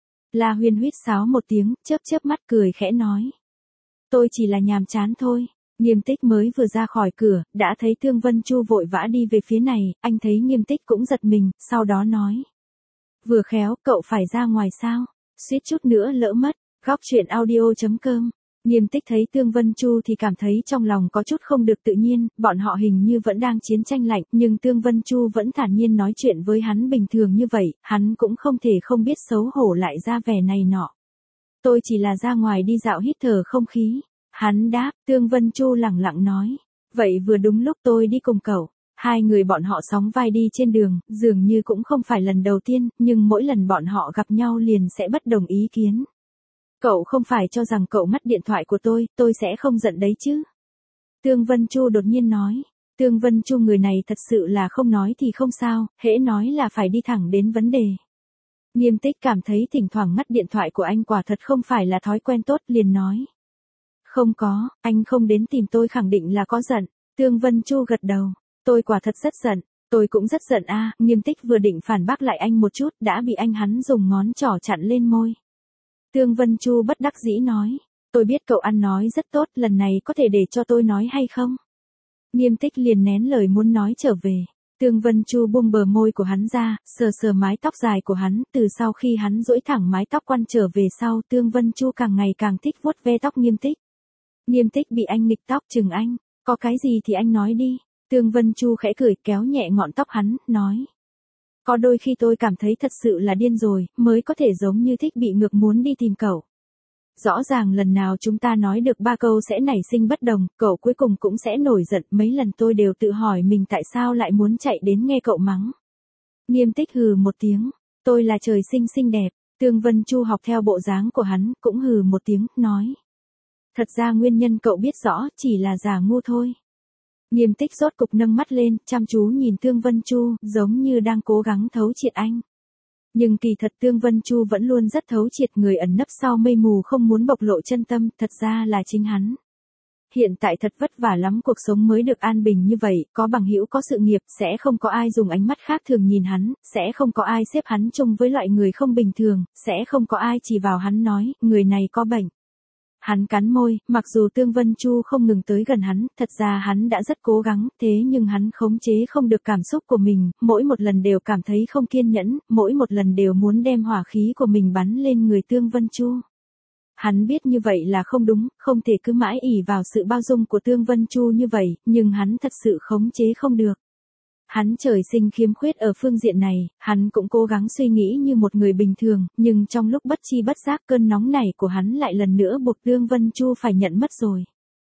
La Huyên huýt sáo một tiếng, chớp mắt cười khẽ nói. Tôi chỉ là nhàm chán thôi. Nghiêm Tích mới vừa ra khỏi cửa, đã thấy Tương Vân Chu vội vã đi về phía này, anh thấy Nghiêm Tích cũng giật mình, sau đó nói. Vừa khéo, cậu phải ra ngoài sao? Suýt chút nữa lỡ mất. Góc truyện audio.com. Nghiêm Tích thấy Tương Vân Chu thì cảm thấy trong lòng có chút không được tự nhiên, bọn họ hình như vẫn đang chiến tranh lạnh, nhưng Tương Vân Chu vẫn thản nhiên nói chuyện với hắn bình thường như vậy, hắn cũng không thể không biết xấu hổ lại ra vẻ này nọ. Tôi chỉ là ra ngoài đi dạo hít thở không khí. Hắn đáp, Tương Vân Chu lẳng lặng nói. Vậy vừa đúng lúc tôi đi cùng cậu. Hai người bọn họ sóng vai đi trên đường, dường như cũng không phải lần đầu tiên, nhưng mỗi lần bọn họ gặp nhau liền sẽ bất đồng ý kiến. Cậu không phải cho rằng cậu mất điện thoại của tôi sẽ không giận đấy chứ. Tương Vân Chu đột nhiên nói. Tương Vân Chu người này thật sự là không nói thì không sao, hễ nói là phải đi thẳng đến vấn đề. Nghiêm Tích cảm thấy thỉnh thoảng ngắt điện thoại của anh quả thật không phải là thói quen tốt, liền nói. Không có, anh không đến tìm tôi khẳng định là có giận. Tương Vân Chu gật đầu. Tôi quả thật rất giận. Tôi cũng rất giận Nghiêm Tích vừa định phản bác lại anh một chút, đã bị anh hắn dùng ngón trỏ chặn lên môi. Tương Vân Chu bất đắc dĩ nói. Tôi biết cậu ăn nói rất tốt, lần này có thể để cho tôi nói hay không? Nghiêm Tích liền nén lời muốn nói trở về. Tương Vân Chu buông bờ môi của hắn ra, sờ mái tóc dài của hắn, từ sau khi hắn duỗi thẳng mái tóc quăn trở về sau, Tương Vân Chu càng ngày càng thích vuốt ve tóc Nghiêm Tích. Nghiêm Tích bị anh nghịch tóc, chừng anh, có cái gì thì anh nói đi. Tương Vân Chu khẽ cười, kéo nhẹ ngọn tóc hắn, nói. Có đôi khi tôi cảm thấy thật sự là điên rồi, mới có thể giống như thích bị ngược muốn đi tìm cậu. Rõ ràng lần nào chúng ta nói được 3 câu sẽ nảy sinh bất đồng, cậu cuối cùng cũng sẽ nổi giận, mấy lần tôi đều tự hỏi mình tại sao lại muốn chạy đến nghe cậu mắng. Nghiêm Tích hừ một tiếng, tôi là trời sinh xinh đẹp. Tương Vân Chu học theo bộ dáng của hắn, cũng hừ một tiếng, nói. Thật ra nguyên nhân cậu biết rõ, chỉ là giả ngu thôi. Nghiêm Tích rốt cục nâng mắt lên, chăm chú nhìn Tương Vân Chu, giống như đang cố gắng thấu triệt anh. Nhưng kỳ thật Tương Vân Chu vẫn luôn rất thấu triệt, người ẩn nấp sau mây mù không muốn bộc lộ chân tâm, thật ra là chính hắn. Hiện tại thật vất vả lắm cuộc sống mới được an bình như vậy, có bằng hữu có sự nghiệp, sẽ không có ai dùng ánh mắt khác thường nhìn hắn, sẽ không có ai xếp hắn chung với loại người không bình thường, sẽ không có ai chỉ vào hắn nói, người này có bệnh. Hắn cắn môi, mặc dù Tương Vân Chu không ngừng tới gần hắn, thật ra hắn đã rất cố gắng, thế nhưng hắn khống chế không được cảm xúc của mình, mỗi một lần đều cảm thấy không kiên nhẫn, mỗi một lần đều muốn đem hỏa khí của mình bắn lên người Tương Vân Chu. Hắn biết như vậy là không đúng, không thể cứ mãi ỷ vào sự bao dung của Tương Vân Chu như vậy, nhưng hắn thật sự khống chế không được. Hắn trời sinh khiếm khuyết ở phương diện này, hắn cũng cố gắng suy nghĩ như một người bình thường, nhưng trong lúc bất chi bất giác cơn nóng này của hắn lại lần nữa buộc Tương Vân Chu phải nhận mất rồi.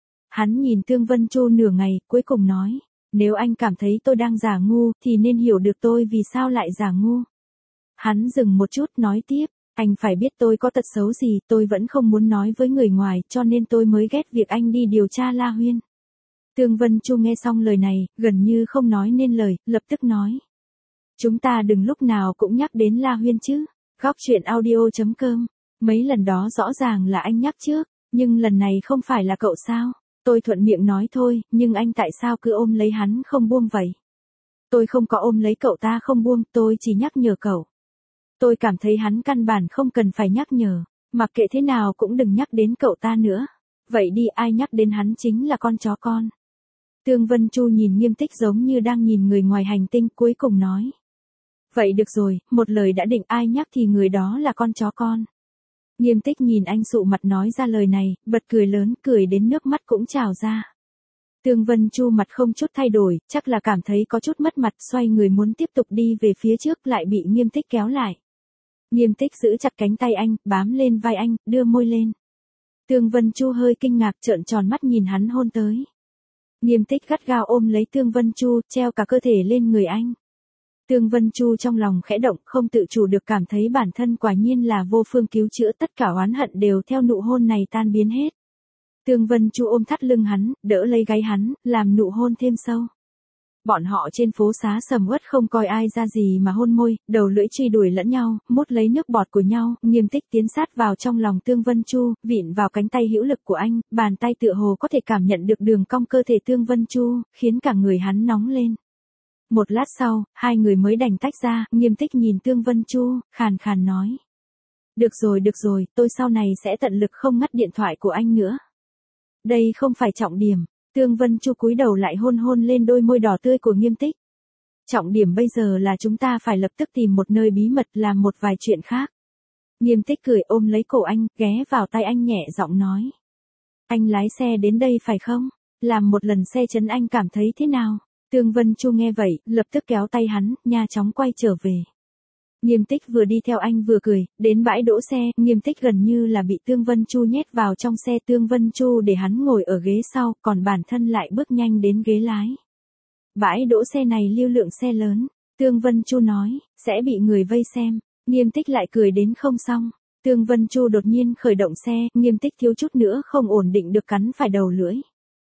Hắn nhìn Tương Vân Chu nửa ngày, cuối cùng nói, nếu anh cảm thấy tôi đang giả ngu, thì nên hiểu được tôi vì sao lại giả ngu. Hắn dừng một chút nói tiếp, anh phải biết tôi có tật xấu gì, tôi vẫn không muốn nói với người ngoài, cho nên tôi mới ghét việc anh đi điều tra La Huyên. Tương Vân Chu nghe xong lời này, gần như không nói nên lời, lập tức nói. Chúng ta đừng lúc nào cũng nhắc đến La Huyên chứ. Góc chuyện audio.com. Mấy lần đó rõ ràng là anh nhắc trước, nhưng lần này không phải là cậu sao? Tôi thuận miệng nói thôi, nhưng anh tại sao cứ ôm lấy hắn không buông vậy? Tôi không có ôm lấy cậu ta không buông, tôi chỉ nhắc nhở cậu. Tôi cảm thấy hắn căn bản không cần phải nhắc nhở, mặc kệ thế nào cũng đừng nhắc đến cậu ta nữa. Vậy đi, ai nhắc đến hắn chính là con chó con. Tương Vân Chu nhìn Nghiêm Tích giống như đang nhìn người ngoài hành tinh, cuối cùng nói. Vậy được rồi, một lời đã định, ai nhắc thì người đó là con chó con. Nghiêm Tích nhìn anh sụ mặt nói ra lời này, bật cười lớn, cười đến nước mắt cũng trào ra. Tương Vân Chu mặt không chút thay đổi, chắc là cảm thấy có chút mất mặt, xoay người muốn tiếp tục đi về phía trước lại bị Nghiêm Tích kéo lại. Nghiêm Tích giữ chặt cánh tay anh, bám lên vai anh, đưa môi lên. Tương Vân Chu hơi kinh ngạc trợn tròn mắt nhìn hắn hôn tới. Nghiêm Tích gắt gao ôm lấy Tương Vân Chu, treo cả cơ thể lên người anh. Tương Vân Chu trong lòng khẽ động, không tự chủ được cảm thấy bản thân quả nhiên là vô phương cứu chữa, tất cả oán hận đều theo nụ hôn này tan biến hết. Tương Vân Chu ôm thắt lưng hắn, đỡ lấy gáy hắn, làm nụ hôn thêm sâu. Bọn họ trên phố xá sầm uất không coi ai ra gì mà hôn môi, đầu lưỡi truy đuổi lẫn nhau, mút lấy nước bọt của nhau. Nghiêm Tích tiến sát vào trong lòng Tương Vân Chu, vịn vào cánh tay hữu lực của anh, bàn tay tựa hồ có thể cảm nhận được đường cong cơ thể Tương Vân Chu, khiến cả người hắn nóng lên. Một lát sau, hai người mới đành tách ra. Nghiêm Tích nhìn Tương Vân Chu, khàn khàn nói. Được rồi, tôi sau này sẽ tận lực không ngắt điện thoại của anh nữa. Đây không phải trọng điểm. Tương Vân Chu cúi đầu lại hôn hôn lên đôi môi đỏ tươi của Nghiêm Tích. Trọng điểm bây giờ là chúng ta phải lập tức tìm một nơi bí mật làm một vài chuyện khác. Nghiêm Tích cười ôm lấy cổ anh, ghé vào tay anh nhẹ giọng nói. Anh lái xe đến đây phải không? Làm một lần xe chấn anh cảm thấy thế nào? Tương Vân Chu nghe vậy, lập tức kéo tay hắn, nha chóng quay trở về. Nghiêm Tích vừa đi theo anh vừa cười, đến bãi đỗ xe, Nghiêm Tích gần như là bị Tương Vân Chu nhét vào trong xe. Tương Vân Chu để hắn ngồi ở ghế sau, còn bản thân lại bước nhanh đến ghế lái. Bãi đỗ xe này lưu lượng xe lớn, Tương Vân Chu nói, sẽ bị người vây xem. Nghiêm Tích lại cười đến không xong. Tương Vân Chu đột nhiên khởi động xe, Nghiêm Tích thiếu chút nữa không ổn định được cắn phải đầu lưỡi.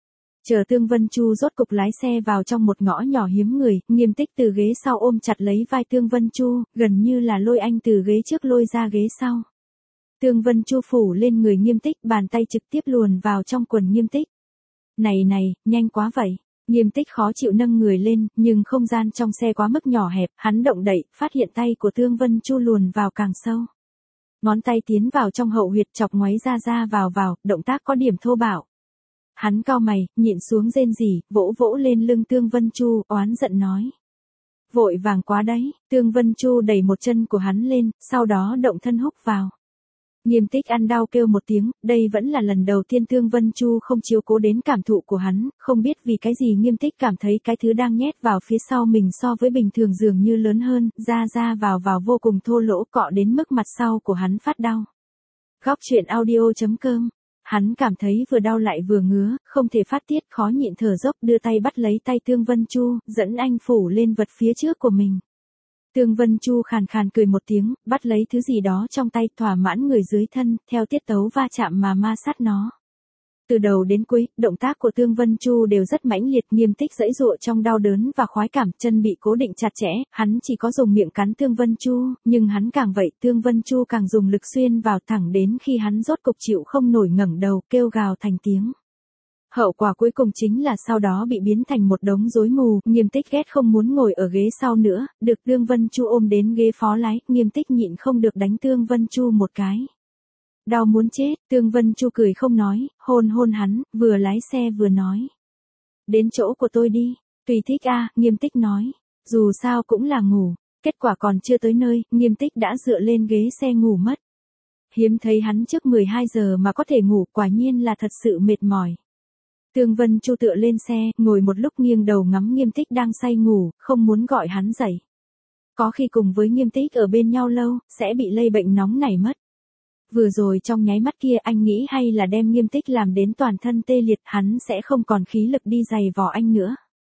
Chờ Tương Vân Chu rốt cục lái xe vào trong một ngõ nhỏ hiếm người, Nghiêm Tích từ ghế sau ôm chặt lấy vai Tương Vân Chu, gần như là lôi anh từ ghế trước lôi ra ghế sau. Tương Vân Chu phủ lên người Nghiêm Tích, bàn tay trực tiếp luồn vào trong quần Nghiêm Tích. Này, nhanh quá vậy. Nghiêm Tích khó chịu nâng người lên, nhưng không gian trong xe quá mức nhỏ hẹp, hắn động đậy, phát hiện tay của Tương Vân Chu luồn vào càng sâu. Ngón tay tiến vào trong hậu huyệt chọc ngoáy ra vào, động tác có điểm thô bạo. Hắn cau mày, nhịn xuống rên rỉ, vỗ vỗ lên lưng Tương Vân Chu, oán giận nói. Vội vàng quá đấy. Tương Vân Chu đẩy một chân của hắn lên, sau đó động thân húc vào. Nghiêm Tích ăn đau kêu một tiếng, đây vẫn là lần đầu tiên Tương Vân Chu không chiếu cố đến cảm thụ của hắn, không biết vì cái gì Nghiêm Tích cảm thấy cái thứ đang nhét vào phía sau mình so với bình thường dường như lớn hơn, ra vào vô cùng thô lỗ, cọ đến mức mặt sau của hắn phát đau. Góc chuyện audio.com. Hắn cảm thấy vừa đau lại vừa ngứa, không thể phát tiết, khó nhịn thở dốc, đưa tay bắt lấy tay Tương Vân Chu, dẫn anh phủ lên vật phía trước của mình. Tương Vân Chu khàn khàn cười một tiếng, bắt lấy thứ gì đó trong tay, thỏa mãn người dưới thân, theo tiết tấu va chạm mà ma sát nó. Từ đầu đến cuối, động tác của Tương Vân Chu đều rất mãnh liệt. Nghiêm Tích giãy giụa trong đau đớn và khoái cảm, chân bị cố định chặt chẽ, hắn chỉ có dùng miệng cắn Tương Vân Chu, nhưng hắn càng vậy, Tương Vân Chu càng dùng lực xuyên vào, thẳng đến khi hắn rốt cục chịu không nổi ngẩng đầu, kêu gào thành tiếng. Hậu quả cuối cùng chính là sau đó bị biến thành một đống rối mù. Nghiêm Tích ghét không muốn ngồi ở ghế sau nữa, được Tương Vân Chu ôm đến ghế phó lái, Nghiêm Tích nhịn không được đánh Tương Vân Chu một cái. Đau muốn chết. Tương Vân Chu cười không nói, hôn hắn, vừa lái xe vừa nói. Đến chỗ của tôi đi. Tùy thích a. Nghiêm Tích nói. Dù sao cũng là ngủ. Kết quả còn chưa tới nơi, Nghiêm Tích đã dựa lên ghế xe ngủ mất. hiếm thấy hắn trước 12 giờ mà có thể ngủ, quả nhiên là thật sự mệt mỏi. Tương Vân Chu tựa lên xe, ngồi một lúc nghiêng đầu ngắm Nghiêm Tích đang say ngủ, không muốn gọi hắn dậy. Có khi cùng với Nghiêm Tích ở bên nhau lâu, sẽ bị lây bệnh nóng này mất. Vừa rồi trong nháy mắt kia anh nghĩ hay là đem Nghiêm Tích làm đến toàn thân tê liệt, hắn sẽ không còn khí lực đi giày vò anh nữa.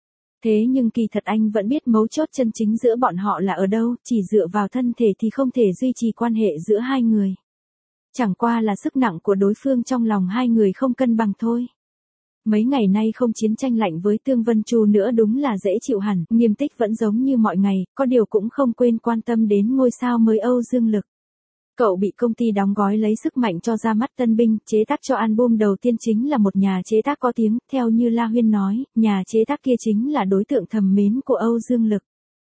Thế nhưng kỳ thật anh vẫn biết mấu chốt chân chính giữa bọn họ là ở đâu, chỉ dựa vào thân thể thì không thể duy trì quan hệ giữa hai người. Chẳng qua là sức nặng của đối phương trong lòng hai người không cân bằng thôi. Mấy ngày nay không chiến tranh lạnh với Tương Vân Chu nữa đúng là dễ chịu hẳn, Nghiêm Tích vẫn giống như mọi ngày, có điều cũng không quên quan tâm đến ngôi sao mới Âu Dương Lực. Cậu bị công ty đóng gói lấy sức mạnh cho ra mắt tân binh, chế tác cho album đầu tiên chính là một nhà chế tác có tiếng, theo như La Huyên nói, nhà chế tác kia chính là đối tượng thầm mến của Âu Dương Lực.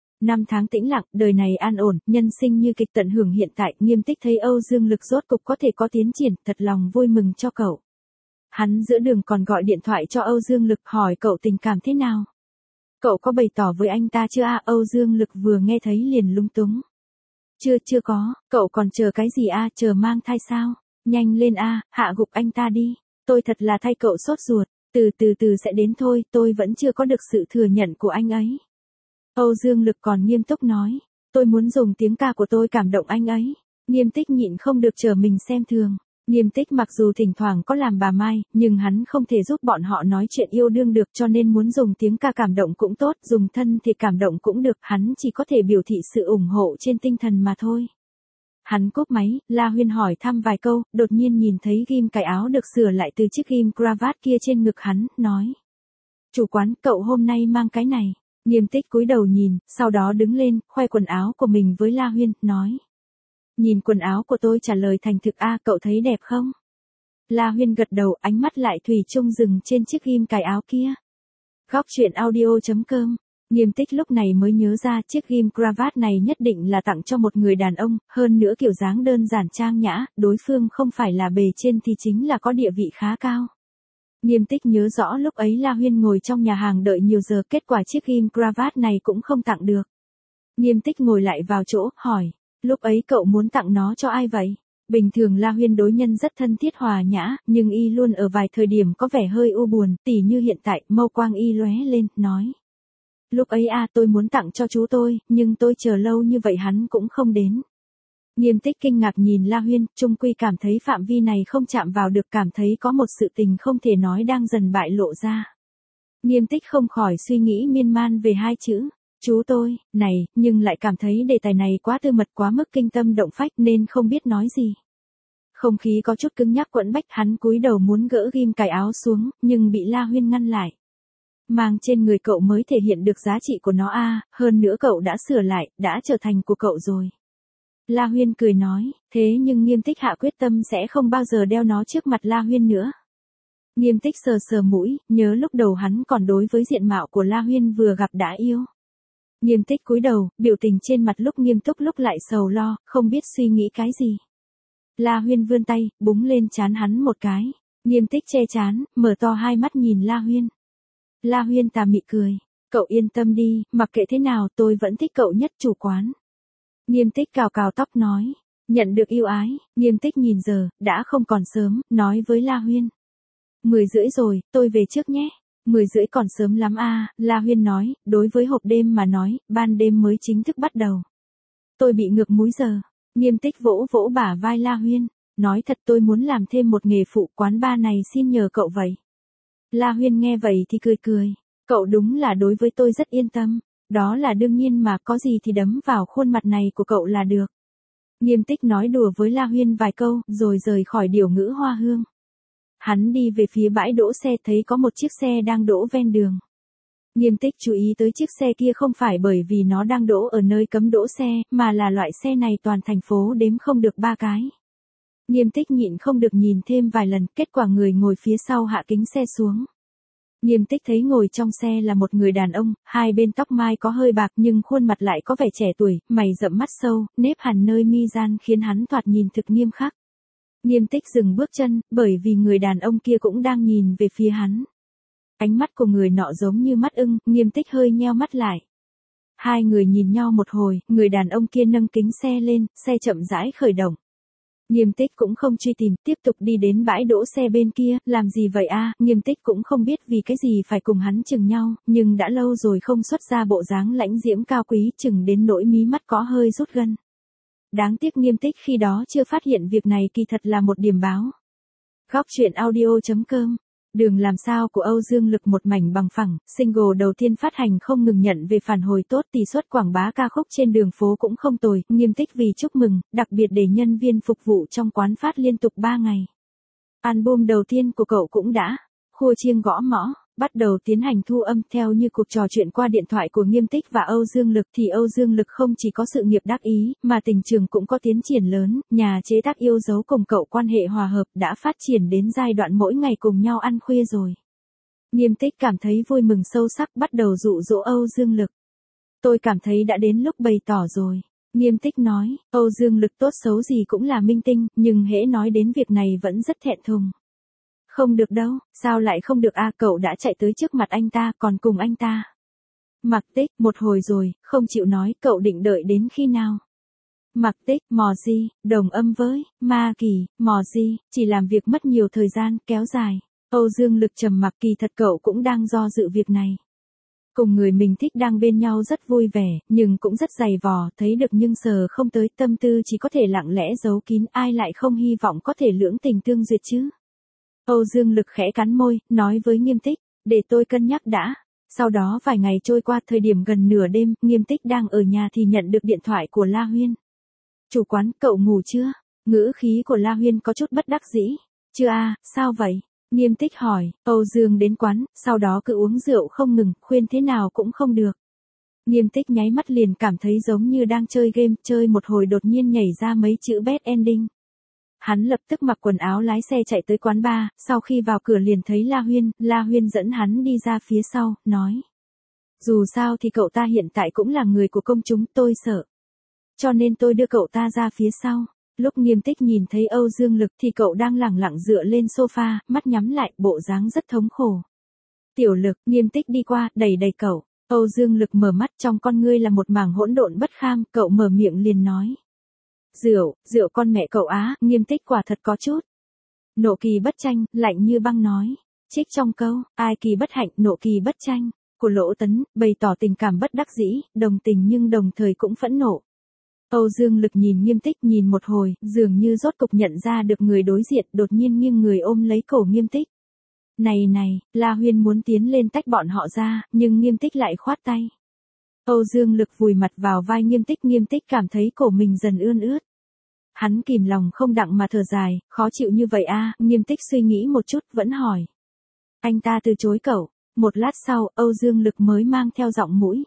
5 tháng tĩnh lặng, đời này an ổn, nhân sinh như kịch tận hưởng hiện tại, Nghiêm Tích thấy Âu Dương Lực rốt cục có thể có tiến triển, thật lòng vui mừng cho cậu. Hắn giữa đường còn gọi điện thoại cho Âu Dương Lực hỏi cậu tình cảm thế nào. Cậu có bày tỏ với anh ta chưa à? Âu Dương Lực vừa nghe thấy liền lúng túng. Chưa có, cậu còn chờ cái gì à, chờ mang thai sao? Nhanh lên à, hạ gục anh ta đi. Tôi thật là thay cậu sốt ruột, từ từ sẽ đến thôi, tôi vẫn chưa có được sự thừa nhận của anh ấy. Âu Dương Lực còn nghiêm túc nói, tôi muốn dùng tiếng ca của tôi cảm động anh ấy. Nghiêm Tích nhịn không được chờ mình xem thường. Nghiêm Tích mặc dù thỉnh thoảng có làm bà Mai, nhưng hắn không thể giúp bọn họ nói chuyện yêu đương được cho nên muốn dùng tiếng ca cảm động cũng tốt, dùng thân thì cảm động cũng được, hắn chỉ có thể biểu thị sự ủng hộ trên tinh thần mà thôi. Hắn cúp máy, La Huyên hỏi thăm vài câu, đột nhiên nhìn thấy ghim cài áo được sửa lại từ chiếc ghim cravat kia trên ngực hắn, nói. Chủ quán, cậu hôm nay mang cái này. Nghiêm Tích cúi đầu nhìn, sau đó đứng lên, khoe quần áo của mình với La Huyên, nói. Nhìn quần áo của tôi trả lời thành thực a, cậu thấy đẹp không? La Huyên gật đầu, ánh mắt lại thủy chung dừng trên chiếc ghim cài áo kia. Góc truyện audio.com. Nghiêm Tích lúc này mới nhớ ra chiếc ghim cravat này nhất định là tặng cho một người đàn ông, hơn nữa kiểu dáng đơn giản trang nhã, đối phương không phải là bề trên thì chính là có địa vị khá cao. Nghiêm Tích nhớ rõ lúc ấy La Huyên ngồi trong nhà hàng đợi nhiều giờ, kết quả chiếc ghim cravat này cũng không tặng được. Nghiêm Tích ngồi lại vào chỗ, hỏi. Lúc ấy cậu muốn tặng nó cho ai vậy? Bình thường La Huyên đối nhân rất thân thiết hòa nhã, nhưng y luôn ở vài thời điểm có vẻ hơi u buồn, tỉ như hiện tại, mâu quang y lóe lên, nói. Lúc ấy tôi muốn tặng cho chú tôi, nhưng tôi chờ lâu như vậy hắn cũng không đến. Nghiêm Tích kinh ngạc nhìn La Huyên, chung quy cảm thấy phạm vi này không chạm vào được, cảm thấy có một sự tình không thể nói đang dần bại lộ ra. Nghiêm Tích không khỏi suy nghĩ miên man về hai chữ. Chú tôi, này, nhưng lại cảm thấy đề tài này quá tư mật, quá mức kinh tâm động phách nên không biết nói gì. Không khí có chút cứng nhắc quẫn bách, hắn cúi đầu muốn gỡ ghim cài áo xuống, nhưng bị La Huyên ngăn lại. Mang trên người cậu mới thể hiện được giá trị của nó hơn nữa cậu đã sửa lại, đã trở thành của cậu rồi. La Huyên cười nói, thế nhưng Nghiêm Tích hạ quyết tâm sẽ không bao giờ đeo nó trước mặt La Huyên nữa. Nghiêm Tích sờ mũi, nhớ lúc đầu hắn còn đối với diện mạo của La Huyên vừa gặp đã yêu. Nghiêm Tích cúi đầu, biểu tình trên mặt lúc nghiêm túc lúc lại sầu lo, không biết suy nghĩ cái gì. La Huyên vươn tay, búng lên trán hắn một cái. Nghiêm Tích che trán, mở to hai mắt nhìn La Huyên. La Huyên tà mị cười. Cậu yên tâm đi, mặc kệ thế nào tôi vẫn thích cậu nhất chủ quán. Nghiêm Tích cào cào tóc nói. Nhận được yêu ái, Nghiêm Tích nhìn giờ, đã không còn sớm, nói với La Huyên. 10:30 rồi, tôi về trước nhé. 10:30 còn sớm lắm La Huyên nói, đối với hộp đêm mà nói, ban đêm mới chính thức bắt đầu. Tôi bị ngược múi giờ. Nghiêm Tích vỗ vỗ bả vai La Huyên, nói thật tôi muốn làm thêm một nghề phụ, quán bar này xin nhờ cậu vậy. La Huyên nghe vậy thì cười. Cậu đúng là đối với tôi rất yên tâm, đó là đương nhiên mà, có gì thì đấm vào khuôn mặt này của cậu là được. Nghiêm Tích nói đùa với La Huyên vài câu, rồi rời khỏi Điểu Ngữ Hoa Hương. Hắn đi về phía bãi đỗ xe, thấy có một chiếc xe đang đỗ ven đường. Nghiêm Tích chú ý tới chiếc xe kia không phải bởi vì nó đang đỗ ở nơi cấm đỗ xe, mà là loại xe này toàn thành phố đếm không được 3 cái. Nghiêm Tích nhịn không được nhìn thêm vài lần, kết quả người ngồi phía sau hạ kính xe xuống. Nghiêm Tích thấy ngồi trong xe là một người đàn ông, hai bên tóc mai có hơi bạc nhưng khuôn mặt lại có vẻ trẻ tuổi, mày rậm mắt sâu, nếp hằn nơi mi gian khiến hắn thoạt nhìn thực nghiêm khắc. Nghiêm Tích dừng bước chân, bởi vì người đàn ông kia cũng đang nhìn về phía hắn. Ánh mắt của người nọ giống như mắt ưng, Nghiêm Tích hơi nheo mắt lại. Hai người nhìn nhau một hồi, người đàn ông kia nâng kính xe lên, xe chậm rãi khởi động. Nghiêm Tích cũng không truy tìm, tiếp tục đi đến bãi đỗ xe bên kia, làm gì vậy a? Nghiêm Tích cũng không biết vì cái gì phải cùng hắn chừng nhau, nhưng đã lâu rồi không xuất ra bộ dáng lãnh diễm cao quý chừng đến nỗi mí mắt có hơi rút gân. Đáng tiếc Nghiêm Tích khi đó chưa phát hiện việc này kỳ thật là một điểm báo. Góc truyện audio.com. Đường làm sao của Âu Dương Lực một mảnh bằng phẳng, single đầu tiên phát hành không ngừng nhận về phản hồi tốt, tỷ suất quảng bá ca khúc trên đường phố cũng không tồi, Nghiêm Tích vì chúc mừng, đặc biệt để nhân viên phục vụ trong quán phát liên tục 3 ngày. Album đầu tiên của cậu cũng đã khua chiêng gõ mõ, bắt đầu tiến hành thu âm. Theo như cuộc trò chuyện qua điện thoại của Nghiêm Tích và Âu Dương Lực thì Âu Dương Lực không chỉ có sự nghiệp đắc ý, mà tình trường cũng có tiến triển lớn, nhà chế tác yêu dấu cùng cậu quan hệ hòa hợp đã phát triển đến giai đoạn mỗi ngày cùng nhau ăn khuya rồi. Nghiêm Tích cảm thấy vui mừng sâu sắc, bắt đầu dụ dỗ Âu Dương Lực. Tôi cảm thấy đã đến lúc bày tỏ rồi. Nghiêm Tích nói, Âu Dương Lực tốt xấu gì cũng là minh tinh, nhưng hễ nói đến việc này vẫn rất thẹn thùng. Không được đâu, sao lại không được a? Cậu đã chạy tới trước mặt anh ta, còn cùng anh ta Mặc Tích một hồi rồi, không chịu nói, cậu định đợi đến khi nào? Mặc Tích, mò gì, đồng âm với Ma Kỳ, mò gì, chỉ làm việc mất nhiều thời gian, kéo dài. Âu Dương Lực trầm mặc, kỳ thật cậu cũng đang do dự việc này. Cùng người mình thích đang bên nhau rất vui vẻ, nhưng cũng rất dày vò, thấy được nhưng sờ không tới, tâm tư chỉ có thể lặng lẽ giấu kín, ai lại không hy vọng có thể lưỡng tình tương duyệt chứ? Âu Dương Lực khẽ cắn môi, nói với Nghiêm Tích, để tôi cân nhắc đã. Sau đó vài ngày trôi qua, thời điểm gần nửa đêm, Nghiêm Tích đang ở nhà thì nhận được điện thoại của La Huyên. Chủ quán, cậu ngủ chưa? Ngữ khí của La Huyên có chút bất đắc dĩ. Chưa a, sao vậy? Nghiêm Tích hỏi. Âu Dương đến quán, sau đó cứ uống rượu không ngừng, khuyên thế nào cũng không được. Nghiêm Tích nháy mắt liền cảm thấy giống như đang chơi game, chơi một hồi đột nhiên nhảy ra mấy chữ bad ending. Hắn lập tức mặc quần áo lái xe chạy tới quán bar, sau khi vào cửa liền thấy La Huyên dẫn hắn đi ra phía sau, nói. Dù sao thì cậu ta hiện tại cũng là người của công chúng, tôi sợ. Cho nên tôi đưa cậu ta ra phía sau. Lúc Nghiêm Tích nhìn thấy Âu Dương Lực thì cậu đang lẳng lặng dựa lên sofa, mắt nhắm lại, bộ dáng rất thống khổ. Tiểu Lực, Nghiêm Tích đi qua, đẩy cậu. Âu Dương Lực mở mắt, trong con ngươi là một mảng hỗn độn bất kham, cậu mở miệng liền nói. Rượu con mẹ cậu á, Nghiêm Tích quả thật có chút. Nộ kỳ bất tranh, lạnh như băng nói. Trích trong câu, ai kỳ bất hạnh, nộ kỳ bất tranh, của Lỗ Tấn, bày tỏ tình cảm bất đắc dĩ, đồng tình nhưng đồng thời cũng phẫn nộ. Âu Dương Lực nhìn Nghiêm Tích nhìn một hồi, dường như rốt cục nhận ra được người đối diện, đột nhiên nghiêng người ôm lấy cổ Nghiêm Tích. Này, La Huyên muốn tiến lên tách bọn họ ra, nhưng Nghiêm Tích lại khoát tay. Âu Dương Lực vùi mặt vào vai Nghiêm Tích cảm thấy cổ mình dần ươn ướt. Hắn kìm lòng không đặng mà thở dài, khó chịu như vậy a? Nghiêm Tích suy nghĩ một chút, vẫn hỏi. Anh ta từ chối cậu. Một lát sau, Âu Dương Lực mới mang theo giọng mũi.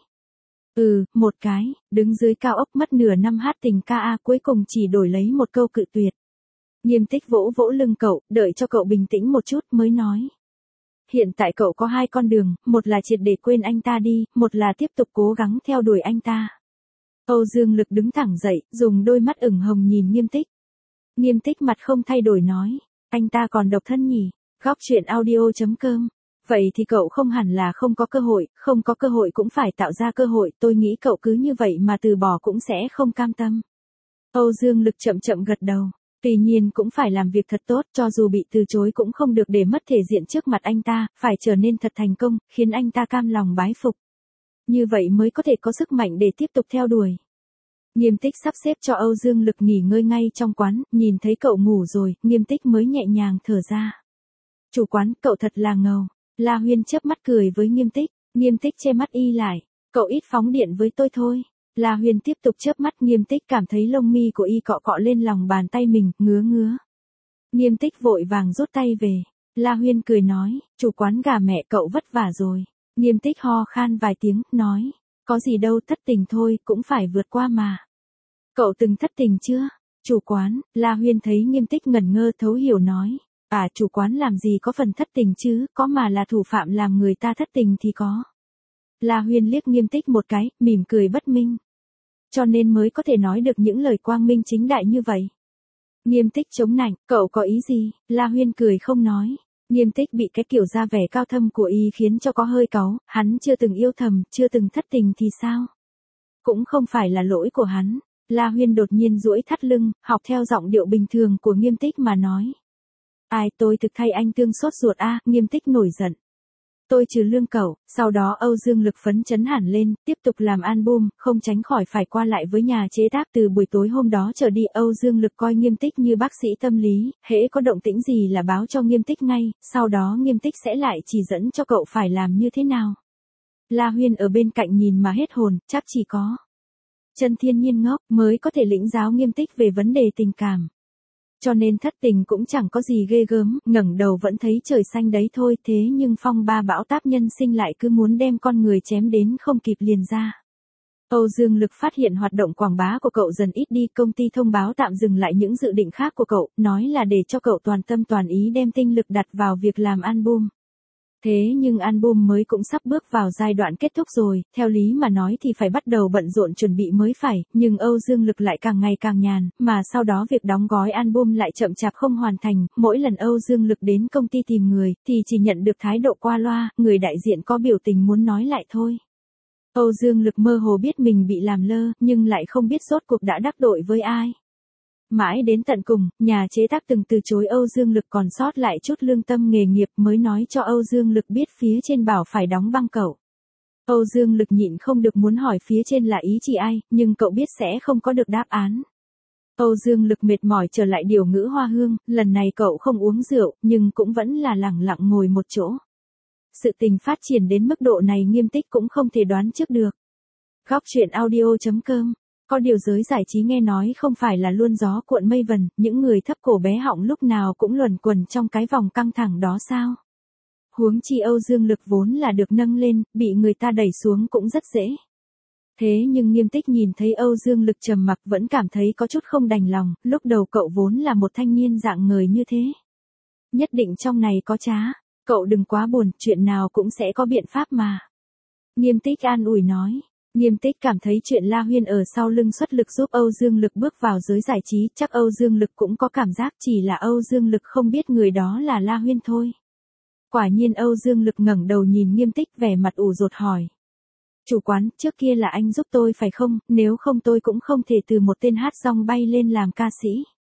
Một cái, đứng dưới cao ốc mất nửa năm hát tình ca a, cuối cùng chỉ đổi lấy một câu cự tuyệt. Nghiêm Tích vỗ vỗ lưng cậu, đợi cho cậu bình tĩnh một chút mới nói. Hiện tại cậu có 2 con đường, một là triệt để quên anh ta đi, một là tiếp tục cố gắng theo đuổi anh ta. Âu Dương Lực đứng thẳng dậy, dùng đôi mắt ửng hồng nhìn Nghiêm Tích. Nghiêm Tích mặt không thay đổi nói. Anh ta còn độc thân nhỉ? Góc truyện audio.com. Vậy thì cậu không hẳn là không có cơ hội cũng phải tạo ra cơ hội, tôi nghĩ cậu cứ như vậy mà từ bỏ cũng sẽ không cam tâm. Âu Dương Lực chậm chậm gật đầu. Tuy nhiên cũng phải làm việc thật tốt, cho dù bị từ chối cũng không được để mất thể diện trước mặt anh ta, phải trở nên thật thành công, khiến anh ta cam lòng bái phục. Như vậy mới có thể có sức mạnh để tiếp tục theo đuổi. Nghiêm Tích sắp xếp cho Âu Dương Lực nghỉ ngơi ngay trong quán, nhìn thấy cậu ngủ rồi, Nghiêm Tích mới nhẹ nhàng thở ra. Chủ quán, cậu thật là ngầu. La Huyên chớp mắt cười với Nghiêm Tích. Nghiêm Tích che mắt y lại. Cậu ít phóng điện với tôi thôi. La Huyên tiếp tục chớp mắt, Nghiêm Tích cảm thấy lông mi của y cọ cọ lên lòng bàn tay mình, ngứa. Nghiêm Tích vội vàng rút tay về. La Huyên cười nói, chủ quán gà mẹ cậu vất vả rồi. Nghiêm Tích ho khan vài tiếng, nói, có gì đâu, thất tình thôi, cũng phải vượt qua mà. Cậu từng thất tình chưa? Chủ quán, La Huyên thấy Nghiêm Tích ngẩn ngơ thấu hiểu nói. Chủ quán làm gì có phần thất tình chứ, có mà là thủ phạm làm người ta thất tình thì có. La Huyên liếc Nghiêm Tích một cái, mỉm cười bất minh. Cho nên mới có thể nói được những lời quang minh chính đại như vậy. Nghiêm Tích chống nạnh, cậu có ý gì? La Huyên cười không nói. Nghiêm Tích bị cái kiểu ra vẻ cao thâm của y khiến cho có hơi cáu, hắn chưa từng yêu thầm, chưa từng thất tình thì sao? Cũng không phải là lỗi của hắn. La Huyên đột nhiên duỗi thắt lưng, học theo giọng điệu bình thường của Nghiêm Tích mà nói. Ai, tôi thực thay anh Tương sốt ruột a. Nghiêm Tích nổi giận. Tôi trừ lương cậu. Sau đó Âu Dương Lực phấn chấn hẳn lên, tiếp tục làm album, không tránh khỏi phải qua lại với nhà chế tác. Từ buổi tối hôm đó trở đi, Âu Dương Lực coi Nghiêm Tích như bác sĩ tâm lý, hễ có động tĩnh gì là báo cho Nghiêm Tích ngay, sau đó Nghiêm Tích sẽ lại chỉ dẫn cho cậu phải làm như thế nào. La Huyên ở bên cạnh nhìn mà hết hồn, chắc chỉ có Chân Thiên Nhiên ngốc mới có thể lĩnh giáo Nghiêm Tích về vấn đề tình cảm. Cho nên thất tình cũng chẳng có gì ghê gớm, ngẩng đầu vẫn thấy trời xanh đấy thôi. Thế nhưng phong ba bão táp nhân sinh lại cứ muốn đem con người chém đến không kịp liền ra. Âu Dương Lực phát hiện hoạt động quảng bá của cậu dần ít đi, công ty thông báo tạm dừng lại những dự định khác của cậu, nói là để cho cậu toàn tâm toàn ý đem tinh lực đặt vào việc làm album. Thế nhưng album mới cũng sắp bước vào giai đoạn kết thúc rồi, theo lý mà nói thì phải bắt đầu bận rộn chuẩn bị mới phải, nhưng Âu Dương Lực lại càng ngày càng nhàn, mà sau đó việc đóng gói album lại chậm chạp không hoàn thành, mỗi lần Âu Dương Lực đến công ty tìm người, thì chỉ nhận được thái độ qua loa, người đại diện có biểu tình muốn nói lại thôi. Âu Dương Lực mơ hồ biết mình bị làm lơ, nhưng lại không biết rốt cuộc đã đắc tội với ai. Mãi đến tận cùng, nhà chế tác từng từ chối Âu Dương Lực, còn sót lại chút lương tâm nghề nghiệp mới nói cho Âu Dương Lực biết phía trên bảo phải đóng băng cậu. Âu Dương Lực nhịn không được muốn hỏi phía trên là ý chỉ ai, nhưng cậu biết sẽ không có được đáp án. Âu Dương Lực mệt mỏi trở lại điều ngữ hoa hương, lần này cậu không uống rượu, nhưng cũng vẫn là lẳng lặng ngồi một chỗ. Sự tình phát triển đến mức độ này Nghiêm Tích cũng không thể đoán trước được. Góc truyện audio.com. Có điều giới giải trí nghe nói không phải là luôn gió cuộn mây vần, những người thấp cổ bé họng lúc nào cũng luẩn quẩn trong cái vòng căng thẳng đó sao? Huống chi Âu Dương Lực vốn là được nâng lên, bị người ta đẩy xuống cũng rất dễ. Thế nhưng Nghiêm Tích nhìn thấy Âu Dương Lực trầm mặc vẫn cảm thấy có chút không đành lòng, lúc đầu cậu vốn là một thanh niên dạng người như thế. Nhất định trong này có trá, cậu đừng quá buồn, chuyện nào cũng sẽ có biện pháp mà. Nghiêm Tích an ủi nói. Nghiêm Tích cảm thấy chuyện La Huyên ở sau lưng xuất lực giúp Âu Dương Lực bước vào giới giải trí, chắc Âu Dương Lực cũng có cảm giác, chỉ là Âu Dương Lực không biết người đó là La Huyên thôi. Quả nhiên Âu Dương Lực ngẩng đầu nhìn Nghiêm Tích vẻ mặt ủ rột hỏi. Chủ quán, trước kia là anh giúp tôi phải không, nếu không tôi cũng không thể từ một tên hát rong bay lên làm ca sĩ.